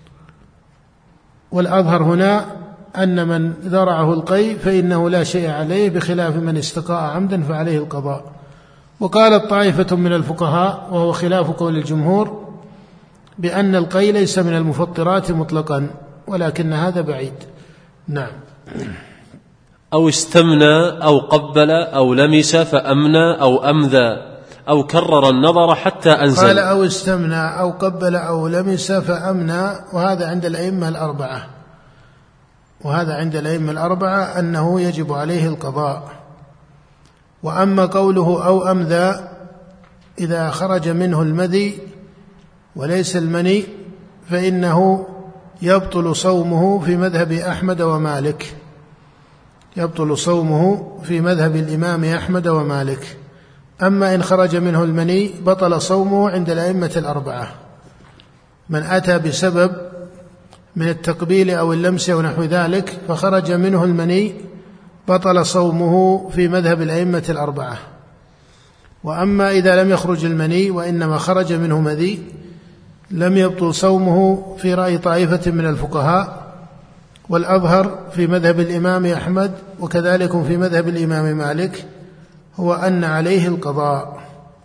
والأظهر هنا أن من ذرعه القيء فإنه لا شيء عليه، بخلاف من استقاء عمدا فعليه القضاء. وقالت طائفة من الفقهاء وهو خلاف قول الجمهور بأن القيء ليس من المفطرات مطلقا، ولكن هذا بعيد. نعم. أو استمنى أو قبل أو لمس فأمنى أو أمذى أو كرر النظر حتى أنزل. قال: أو استمنى أو قبل أو لمس فأمنى، وهذا عند الأئمة الأربعة وهذا عند الأئمة الأربعة أنه يجب عليه القضاء. وأما قوله أو أمذى إذا خرج منه المذي وليس المني فإنه يبطل صومه في مذهب أحمد ومالك يبطل صومه في مذهب الإمام أحمد ومالك. أما إن خرج منه المني بطل صومه عند الأئمة الأربعة. من أتى بسبب من التقبيل أو اللمس أو نحو ذلك فخرج منه المني بطل صومه في مذهب الأئمة الأربعة. وأما إذا لم يخرج المني وإنما خرج منه مذي لم يبطل صومه في رأي طائفة من الفقهاء، والأظهر في مذهب الإمام أحمد وكذلك في مذهب الإمام مالك هو أن عليه القضاء.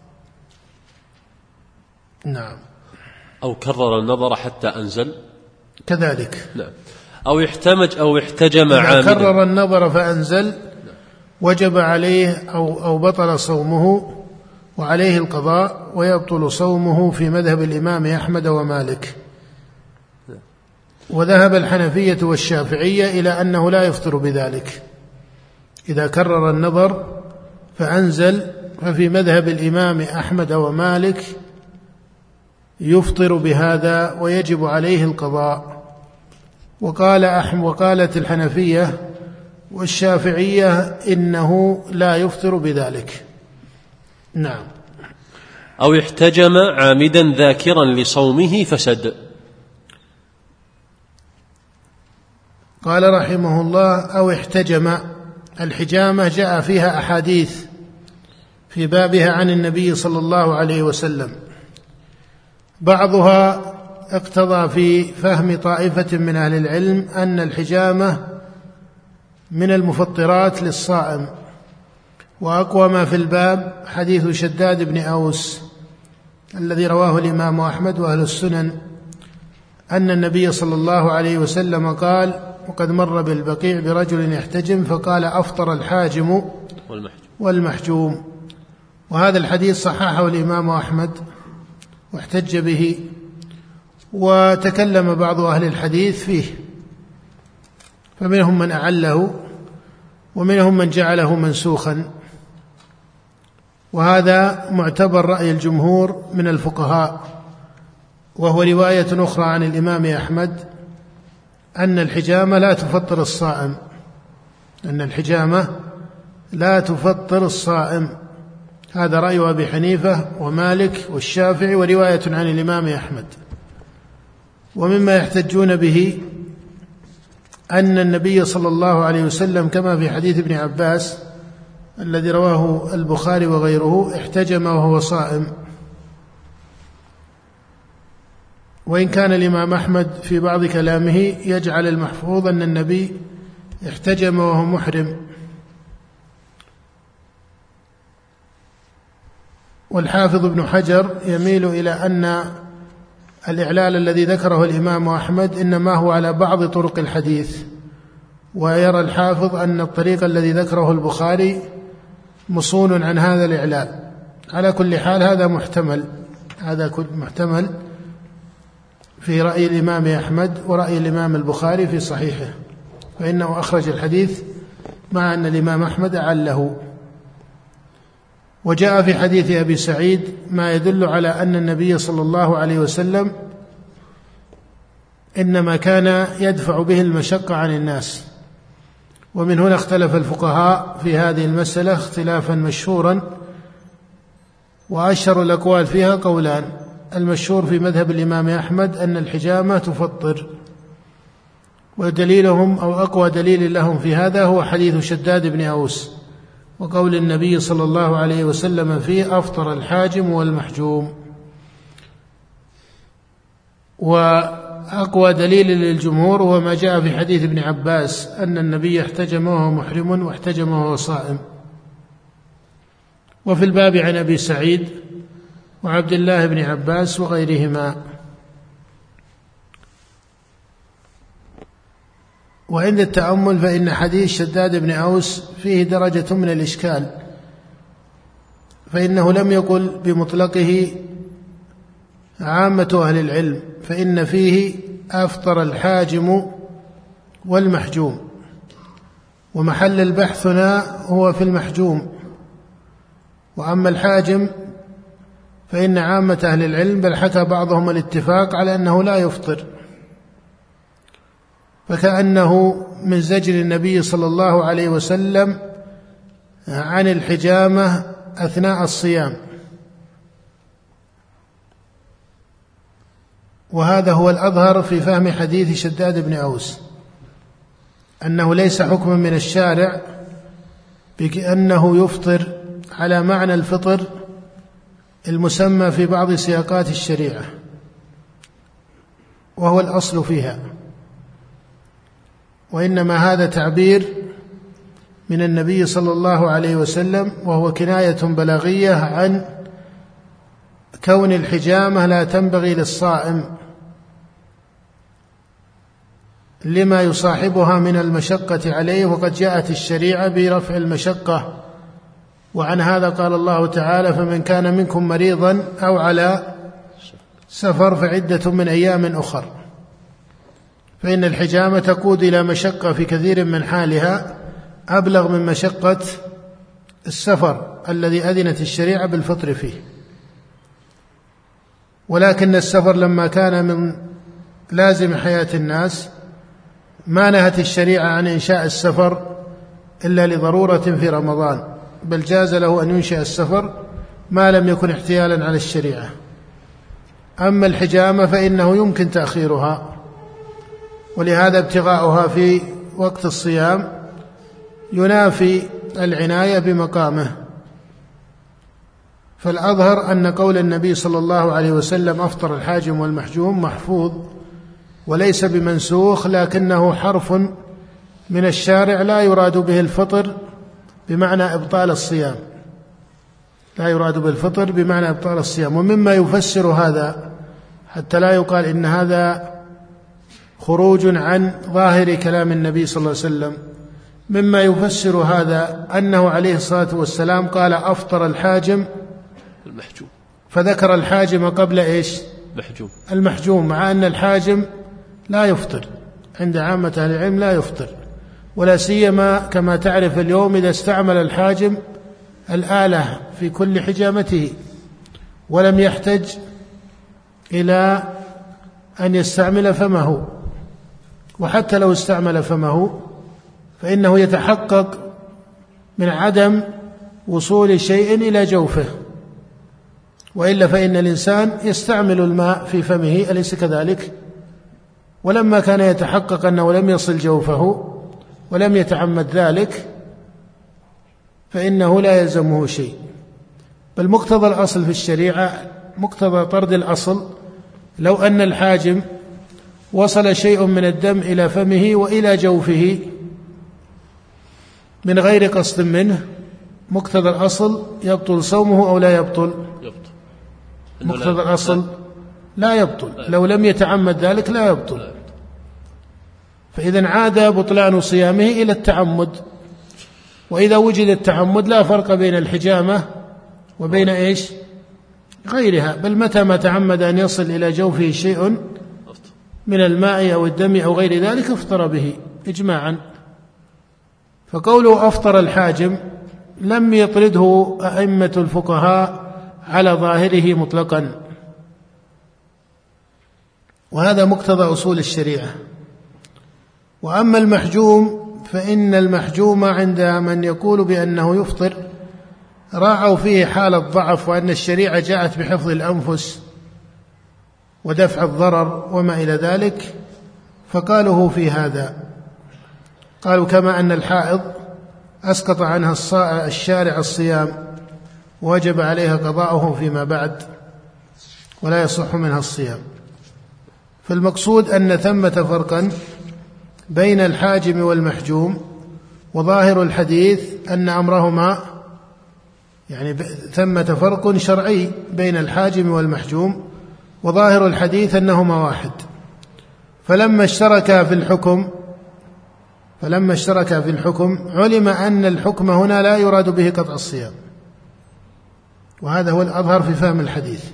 نعم. أو كرر النظر حتى أنزل كذلك. نعم. أو احتمج أو احتجم عامدا. كرر النظر فأنزل وجب عليه أو, أو بطل صومه وعليه القضاء، ويبطل صومه في مذهب الإمام أحمد ومالك. وذهب الحنفية والشافعية إلى أنه لا يفطر بذلك. إذا كرر النظر فأنزل ففي مذهب الإمام أحمد ومالك يفطر بهذا ويجب عليه القضاء. وقال أحمد وقالت الحنفية والشافعية إنه لا يفطر بذلك. نعم. أو احتجم عامدا ذاكرا لصومه فسد. قال رحمه الله: أو احتجم. الحجامة جاء فيها أحاديث في بابها عن النبي صلى الله عليه وسلم، بعضها اقتضى في فهم طائفة من أهل العلم أن الحجامة من المفطرات للصائم. وأقوى ما في الباب حديث شداد بن أوس الذي رواه الإمام أحمد وأهل السنن أن النبي صلى الله عليه وسلم قال: وقد مر بالبقيع برجل يحتجم فقال: أفطر الحاجم والمحجوم. وهذا الحديث صححه الإمام أحمد واحتج به، وتكلم بعض أهل الحديث فيه، فمنهم من أعله ومنهم من جعله منسوخا. وهذا معتبر رأي الجمهور من الفقهاء، وهو رواية أخرى عن الإمام أحمد أن الحجامة لا تفطر الصائم أن الحجامة لا تفطر الصائم هذا رأي أبي حنيفة ومالك والشافعي ورواية عن الإمام أحمد. ومما يحتجون به أن النبي صلى الله عليه وسلم كما في حديث ابن عباس الذي رواه البخاري وغيره احتجم وهو صائم، وإن كان الإمام أحمد في بعض كلامه يجعل المحفوظ أن النبي احتجم وهو محرم. والحافظ ابن حجر يميل إلى أن الإعلال الذي ذكره الإمام أحمد إنما هو على بعض طرق الحديث، ويرى الحافظ أن الطريق الذي ذكره البخاري مصون عن هذا الإعلال. على كل حال هذا محتمل، هذا محتمل في رأي الإمام أحمد ورأي الإمام البخاري في صحيحه، فإنه أخرج الحديث مع أن الإمام أحمد أعله. وجاء في حديث أبي سعيد ما يدل على أن النبي صلى الله عليه وسلم إنما كان يدفع به المشقة عن الناس. ومن هنا اختلف الفقهاء في هذه المسألة اختلافا مشهورا، وأشهر الأقوال فيها قولان. المشهور في مذهب الإمام أحمد أن الحجامة تفطر، ودليلهم أو أقوى دليل لهم في هذا هو حديث شداد بن أوس وقول النبي صلى الله عليه وسلم فيه أفطر الحاجم والمحجوم. وأقوى دليل للجمهور هو ما جاء في حديث ابن عباس أن النبي احتجم وهو محرم واحتجم وهو صائم. وفي الباب عن أبي سعيد وعبد الله بن عباس وغيرهما. وعند التأمل فإن حديث شداد بن أوس فيه درجة من الإشكال، فإنه لم يقل بمطلقه عامة أهل العلم، فإن فيه أفطر الحاجم والمحجوم، ومحل البحثنا هو في المحجوم. وأما الحاجم فإن عامة أهل العلم بل حكى بعضهم الاتفاق على أنه لا يفطر، فكأنه من زجر النبي صلى الله عليه وسلم عن الحجامة أثناء الصيام. وهذا هو الأظهر في فهم حديث شداد بن أوس، أنه ليس حكما من الشارع بأنه يفطر على معنى الفطر المسمى في بعض سياقات الشريعة، وهو الأصل فيها، وإنما هذا تعبير من النبي صلى الله عليه وسلم، وهو كناية بلاغية عن كون الحجامة لا تنبغي للصائم لما يصاحبها من المشقة عليه، وقد جاءت الشريعة برفع المشقة. وعن هذا قال الله تعالى: فمن كان منكم مريضا أو على سفر فعدة من أيام أخر. فإن الحجامة تقود إلى مشقة في كثير من حالها أبلغ من مشقة السفر الذي أذنت الشريعة بالفطر فيه. ولكن السفر لما كان من لازم حياة الناس ما نهت الشريعة عن إنشاء السفر إلا لضرورة في رمضان، بل جاز له أن ينشئ السفر ما لم يكن احتيالا على الشريعة. أما الحجامة فإنه يمكن تأخيرها، ولهذا ابتغاؤها في وقت الصيام ينافي العناية بمقامه. فالأظهر أن قول النبي صلى الله عليه وسلم أفطر الحاجم والمحجوم محفوظ وليس بمنسوخ، لكنه حرف من الشارع لا يراد به الفطر بمعنى إبطال الصيام، لا يراد بالفطر بمعنى إبطال الصيام. ومما يفسر هذا حتى لا يقال إن هذا خروج عن ظاهر كلام النبي صلى الله عليه وسلم، مما يفسر هذا أنه عليه الصلاة والسلام قال أفطر الحاجم المحجوم، فذكر الحاجم قبل إيش؟ محجوم. المحجوم، مع أن الحاجم لا يفطر عند عامة أهل العلم، لا يفطر، ولا سيما كما تعرف اليوم إذا استعمل الحاجم الآلة في كل حجامته ولم يحتج إلى أن يستعمل فمه. وحتى لو استعمل فمه فإنه يتحقق من عدم وصول شيء إلى جوفه، وإلا فإن الإنسان يستعمل الماء في فمه، أليس كذلك؟ ولما كان يتحقق أنه لم يصل جوفه ولم يتعمد ذلك فإنه لا يلزمه شيء. بل مقتضى الأصل في الشريعة، مقتضى طرد الأصل، لو أن الحاجم وصل شيء من الدم إلى فمه وإلى جوفه من غير قصد منه، مقتضى الأصل يبطل صومه أو لا يبطل؟ يبطل. مقتضى الأصل لا يبطل، لو لم يتعمد ذلك لا يبطل. فإذا عاد بطلان صيامه إلى التعمد. وإذا وجد التعمد لا فرق بين الحجامة وبين إيش غيرها، بل متى ما تعمد أن يصل إلى جوفه شيء من الماء أو الدم أو غير ذلك افطر به إجماعا. فقوله أفطر الحاجم لم يطرده أئمة الفقهاء على ظاهره مطلقا، وهذا مقتضى أصول الشريعة. وأما المحجوم فإن المحجوم عند من يقول بأنه يفطر راعوا فيه حالة ضعف، وأن الشريعة جاءت بحفظ الأنفس ودفع الضرر وما إلى ذلك، فقالوا في هذا، قالوا كما أن الحائض أسقط عنها الشارع الصيام ووجب عليها قضاؤه فيما بعد ولا يصح منها الصيام. فالمقصود أن ثمة فرقا بين الحاجم والمحجوم، وظاهر الحديث أن أمرهما يعني ثمة فرق شرعي بين الحاجم والمحجوم، وظاهر الحديث أنهما واحد. فلما اشتركا في الحكم فلما اشتركا في الحكم علم أن الحكم هنا لا يراد به قطع الصيام، وهذا هو الأظهر في فهم الحديث،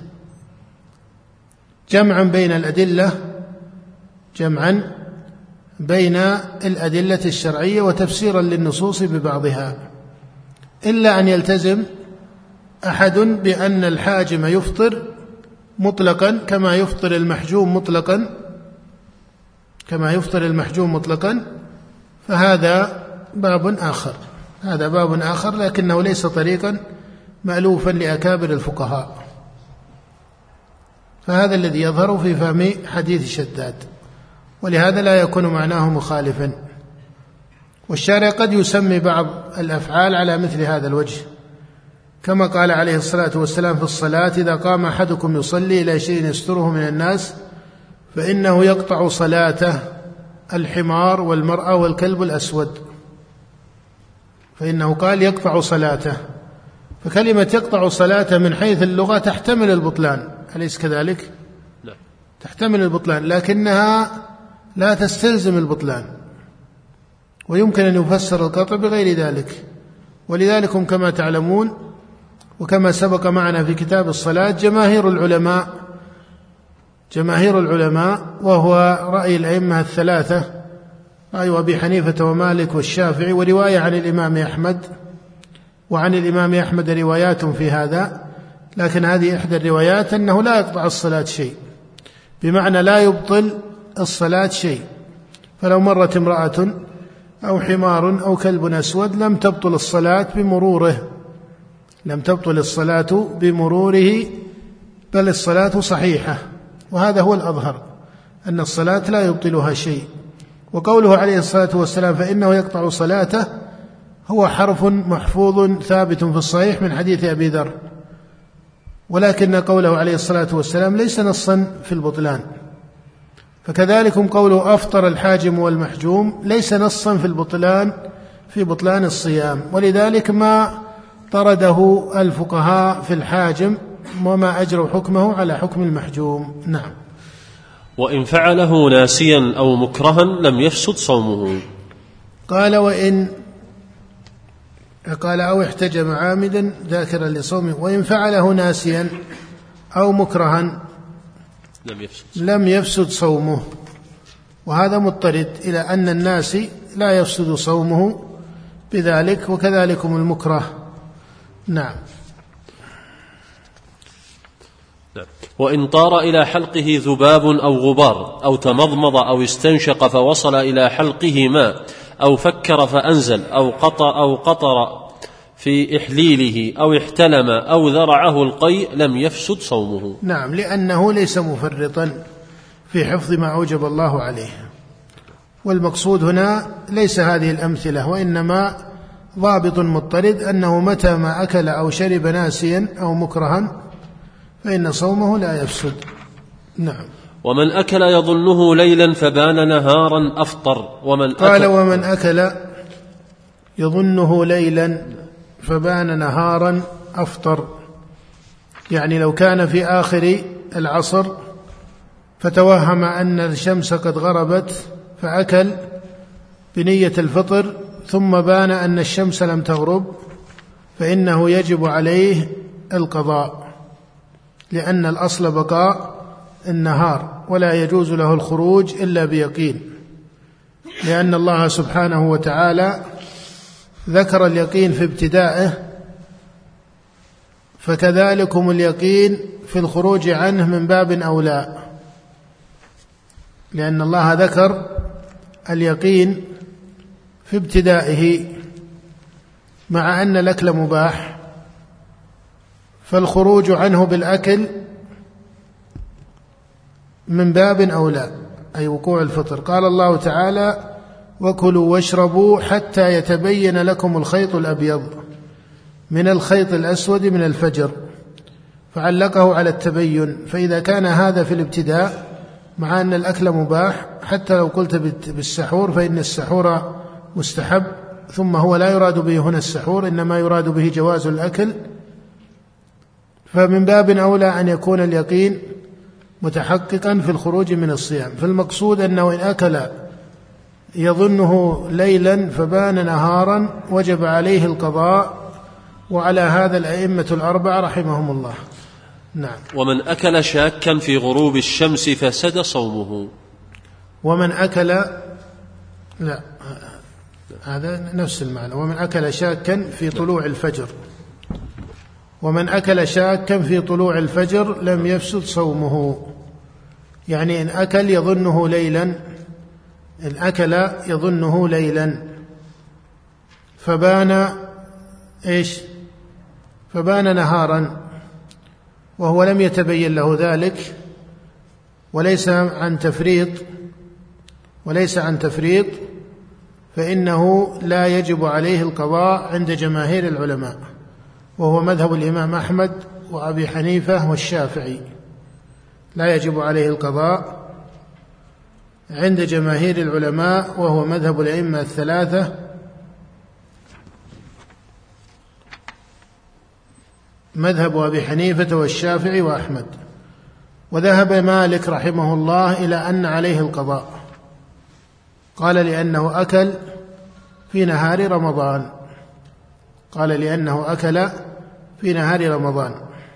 جمعا بين الأدلة جمعا بين الأدلة الشرعية وتفسيرا للنصوص ببعضها، إلا أن يلتزم أحد بأن الحاجم يفطر مطلقا كما يفطر المحجوم مطلقا كما يفطر المحجوم مطلقا فهذا باب آخر هذا باب آخر لكنه ليس طريقا مألوفا لأكابر الفقهاء. فهذا الذي يظهر في فهم حديث شداد، ولهذا لا يكون معناه مخالفا. والشارع قد يسمي بعض الأفعال على مثل هذا الوجه، كما قال عليه الصلاة والسلام في الصلاة: إذا قام أحدكم يصلي إلى شيء يستره من الناس فإنه يقطع صلاته الحمار والمرأة والكلب الأسود، فإنه قال يقطع صلاته، فكلمة يقطع صلاته من حيث اللغة تحتمل البطلان، أليس كذلك؟ لا. تحتمل البطلان لكنها لا تستلزم البطلان، ويمكن أن يفسر القطع بغير ذلك. ولذلك كما تعلمون وكما سبق معنا في كتاب الصلاة جماهير العلماء جماهير العلماء وهو رأي الأئمة الثلاثة، رأي أبي حنيفة ومالك والشافعي، ورواية عن الإمام أحمد، وعن الإمام أحمد روايات في هذا، لكن هذه إحدى الروايات أنه لا يقطع الصلاة شيء، بمعنى لا يبطل الصلاة شيء. فلو مرت امرأة أو حمار أو كلب أسود لم تبطل الصلاة بمروره لم تبطل الصلاة بمروره بل الصلاة صحيحة، وهذا هو الأظهر أن الصلاة لا يبطلها شيء. وقوله عليه الصلاة والسلام فإنه يقطع صلاته هو حرف محفوظ ثابت في الصحيح من حديث أبي ذر، ولكن قوله عليه الصلاة والسلام ليس نصا في البطلان. فكذلك قوله أفطر الحاجم والمحجوم ليس نصا في البطلان في بطلان الصيام، ولذلك ما طرده الفقهاء في الحاجم وما أجروا حكمه على حكم المحجوم. نعم. وإن فعله ناسيا أو مكرها لم يفسد صومه. قال وإن قال أو احتجم عامدا ذاكرا لصومه، وإن فعله ناسيا أو مكرها لم يفسد, لم يفسد صومه، وهذا مضطرد إلى أن الناس لا يفسد صومه بذلك، وكذلكم المكره. نعم. وإن طار إلى حلقه ذباب أو غبار أو تمضمض أو استنشق فوصل إلى حلقه ماء أو فكر فأنزل أو قطر أو قطر في إحليله أو احتلم أو ذرعه القيء لم يفسد صومه. نعم، لأنه ليس مفرطا في حفظ ما أوجب الله عليه. والمقصود هنا ليس هذه الأمثلة، وإنما ضابط مضطرد أنه متى ما أكل أو شرب ناسيا أو مكرها فإن صومه لا يفسد. نعم. ومن أكل يظنه ليلا فبان نهارا أفطر. ومن قال ومن أكل يظنه ليلا فبان نهارا أفطر، يعني لو كان في آخر العصر فتوهم أن الشمس قد غربت فأكل بنية الفطر ثم بان أن الشمس لم تغرب فإنه يجب عليه القضاء، لأن الأصل بقاء النهار ولا يجوز له الخروج إلا بيقين، لأن الله سبحانه وتعالى ذكر اليقين في ابتدائه، فكذلكم اليقين في الخروج عنه من باب أولى، لأن الله ذكر اليقين في ابتدائه مع أن الأكل مباح، فالخروج عنه بالأكل من باب أولى، أي وقوع الفطر. قال الله تعالى وكلوا واشربوا حتى يتبين لكم الخيط الأبيض من الخيط الأسود من الفجر، فعلقه على التبين. فإذا كان هذا في الابتداء مع أن الأكل مباح، حتى لو قلت بالسحور فإن السحور مستحب، ثم هو لا يراد به هنا السحور، إنما يراد به جواز الأكل، فمن باب أولى أن يكون اليقين متحققا في الخروج من الصيام. فالمقصود أنه إن أكل يظنه ليلا فبان نهارا وجب عليه القضاء، وعلى هذا الأئمة الأربعة رحمهم الله. نعم. ومن أكل شاكا في غروب الشمس فسد صومه. ومن أكل لا هذا نفس المعنى. ومن أكل شاكا في طلوع الفجر ومن أكل شاكا في طلوع الفجر لم يفسد صومه، يعني إن أكل يظنه ليلا إن أكل يظنه ليلا فبان إيش فبان نهارا وهو لم يتبين له ذلك، وليس عن تفريط وليس عن تفريط فإنه لا يجب عليه القضاء عند جماهير العلماء، وهو مذهب الإمام أحمد وأبي حنيفة والشافعي. لا يجب عليه القضاء عند جماهير العلماء، وهو مذهب الأئمة الثلاثة مذهب أبي حنيفة والشافعي وأحمد. وذهب مالك رحمه الله إلى أن عليه القضاء، قال لأنه أكل في نهار رمضان قال لأنه أكل في نهار رمضان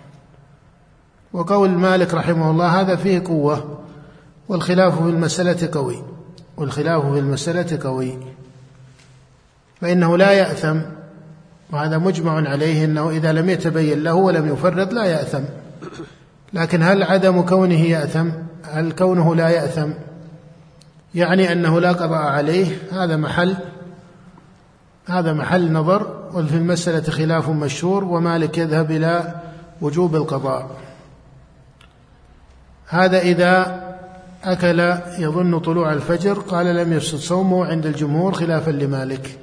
وقول مالك رحمه الله هذا فيه قوة، والخلاف في المسألة قوي والخلاف في المسألة قوي فإنه لا يأثم، وهذا مجمع عليه أنه إذا لم يتبين له ولم يفرط لا يأثم. لكن هل عدم كونه يأثم هل كونه لا يأثم يعني أنه لا قضاء عليه؟ هذا محل هذا محل نظر، وفي المسألة خلاف مشهور، ومالك يذهب إلى وجوب القضاء. هذا إذا أكل يظن طلوع الفجر قال لم يفسد صومه عند الجمهور خلافا لمالك.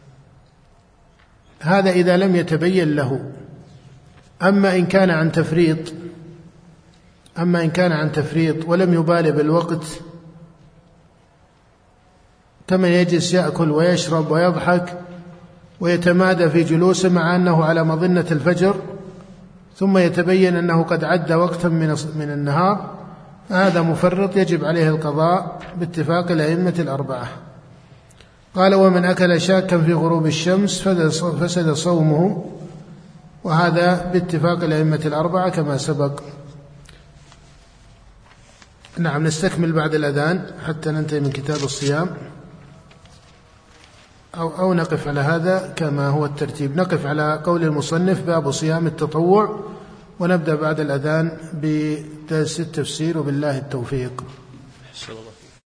هذا إذا لم يتبين له. أما إن كان عن تفريط أما إن كان عن تفريط ولم يبالي بالوقت، كما يجلس يأكل ويشرب ويضحك ويتمادى في جلوسه مع أنه على مظنة الفجر، ثم يتبين أنه قد عد وقتا من النهار، فهذا مفرط يجب عليه القضاء باتفاق الأئمة الأربعة. قال ومن أكل شاكا في غروب الشمس فسد صومه، وهذا باتفاق الأئمة الأربعة كما سبق. نعم، نستكمل بعد الأذان حتى ننتهي من كتاب الصيام، أو, أو نقف على هذا كما هو الترتيب. نقف على قول المصنف باب صيام التطوع، ونبدأ بعد الأذان بدرس التفسير، وبالله التوفيق.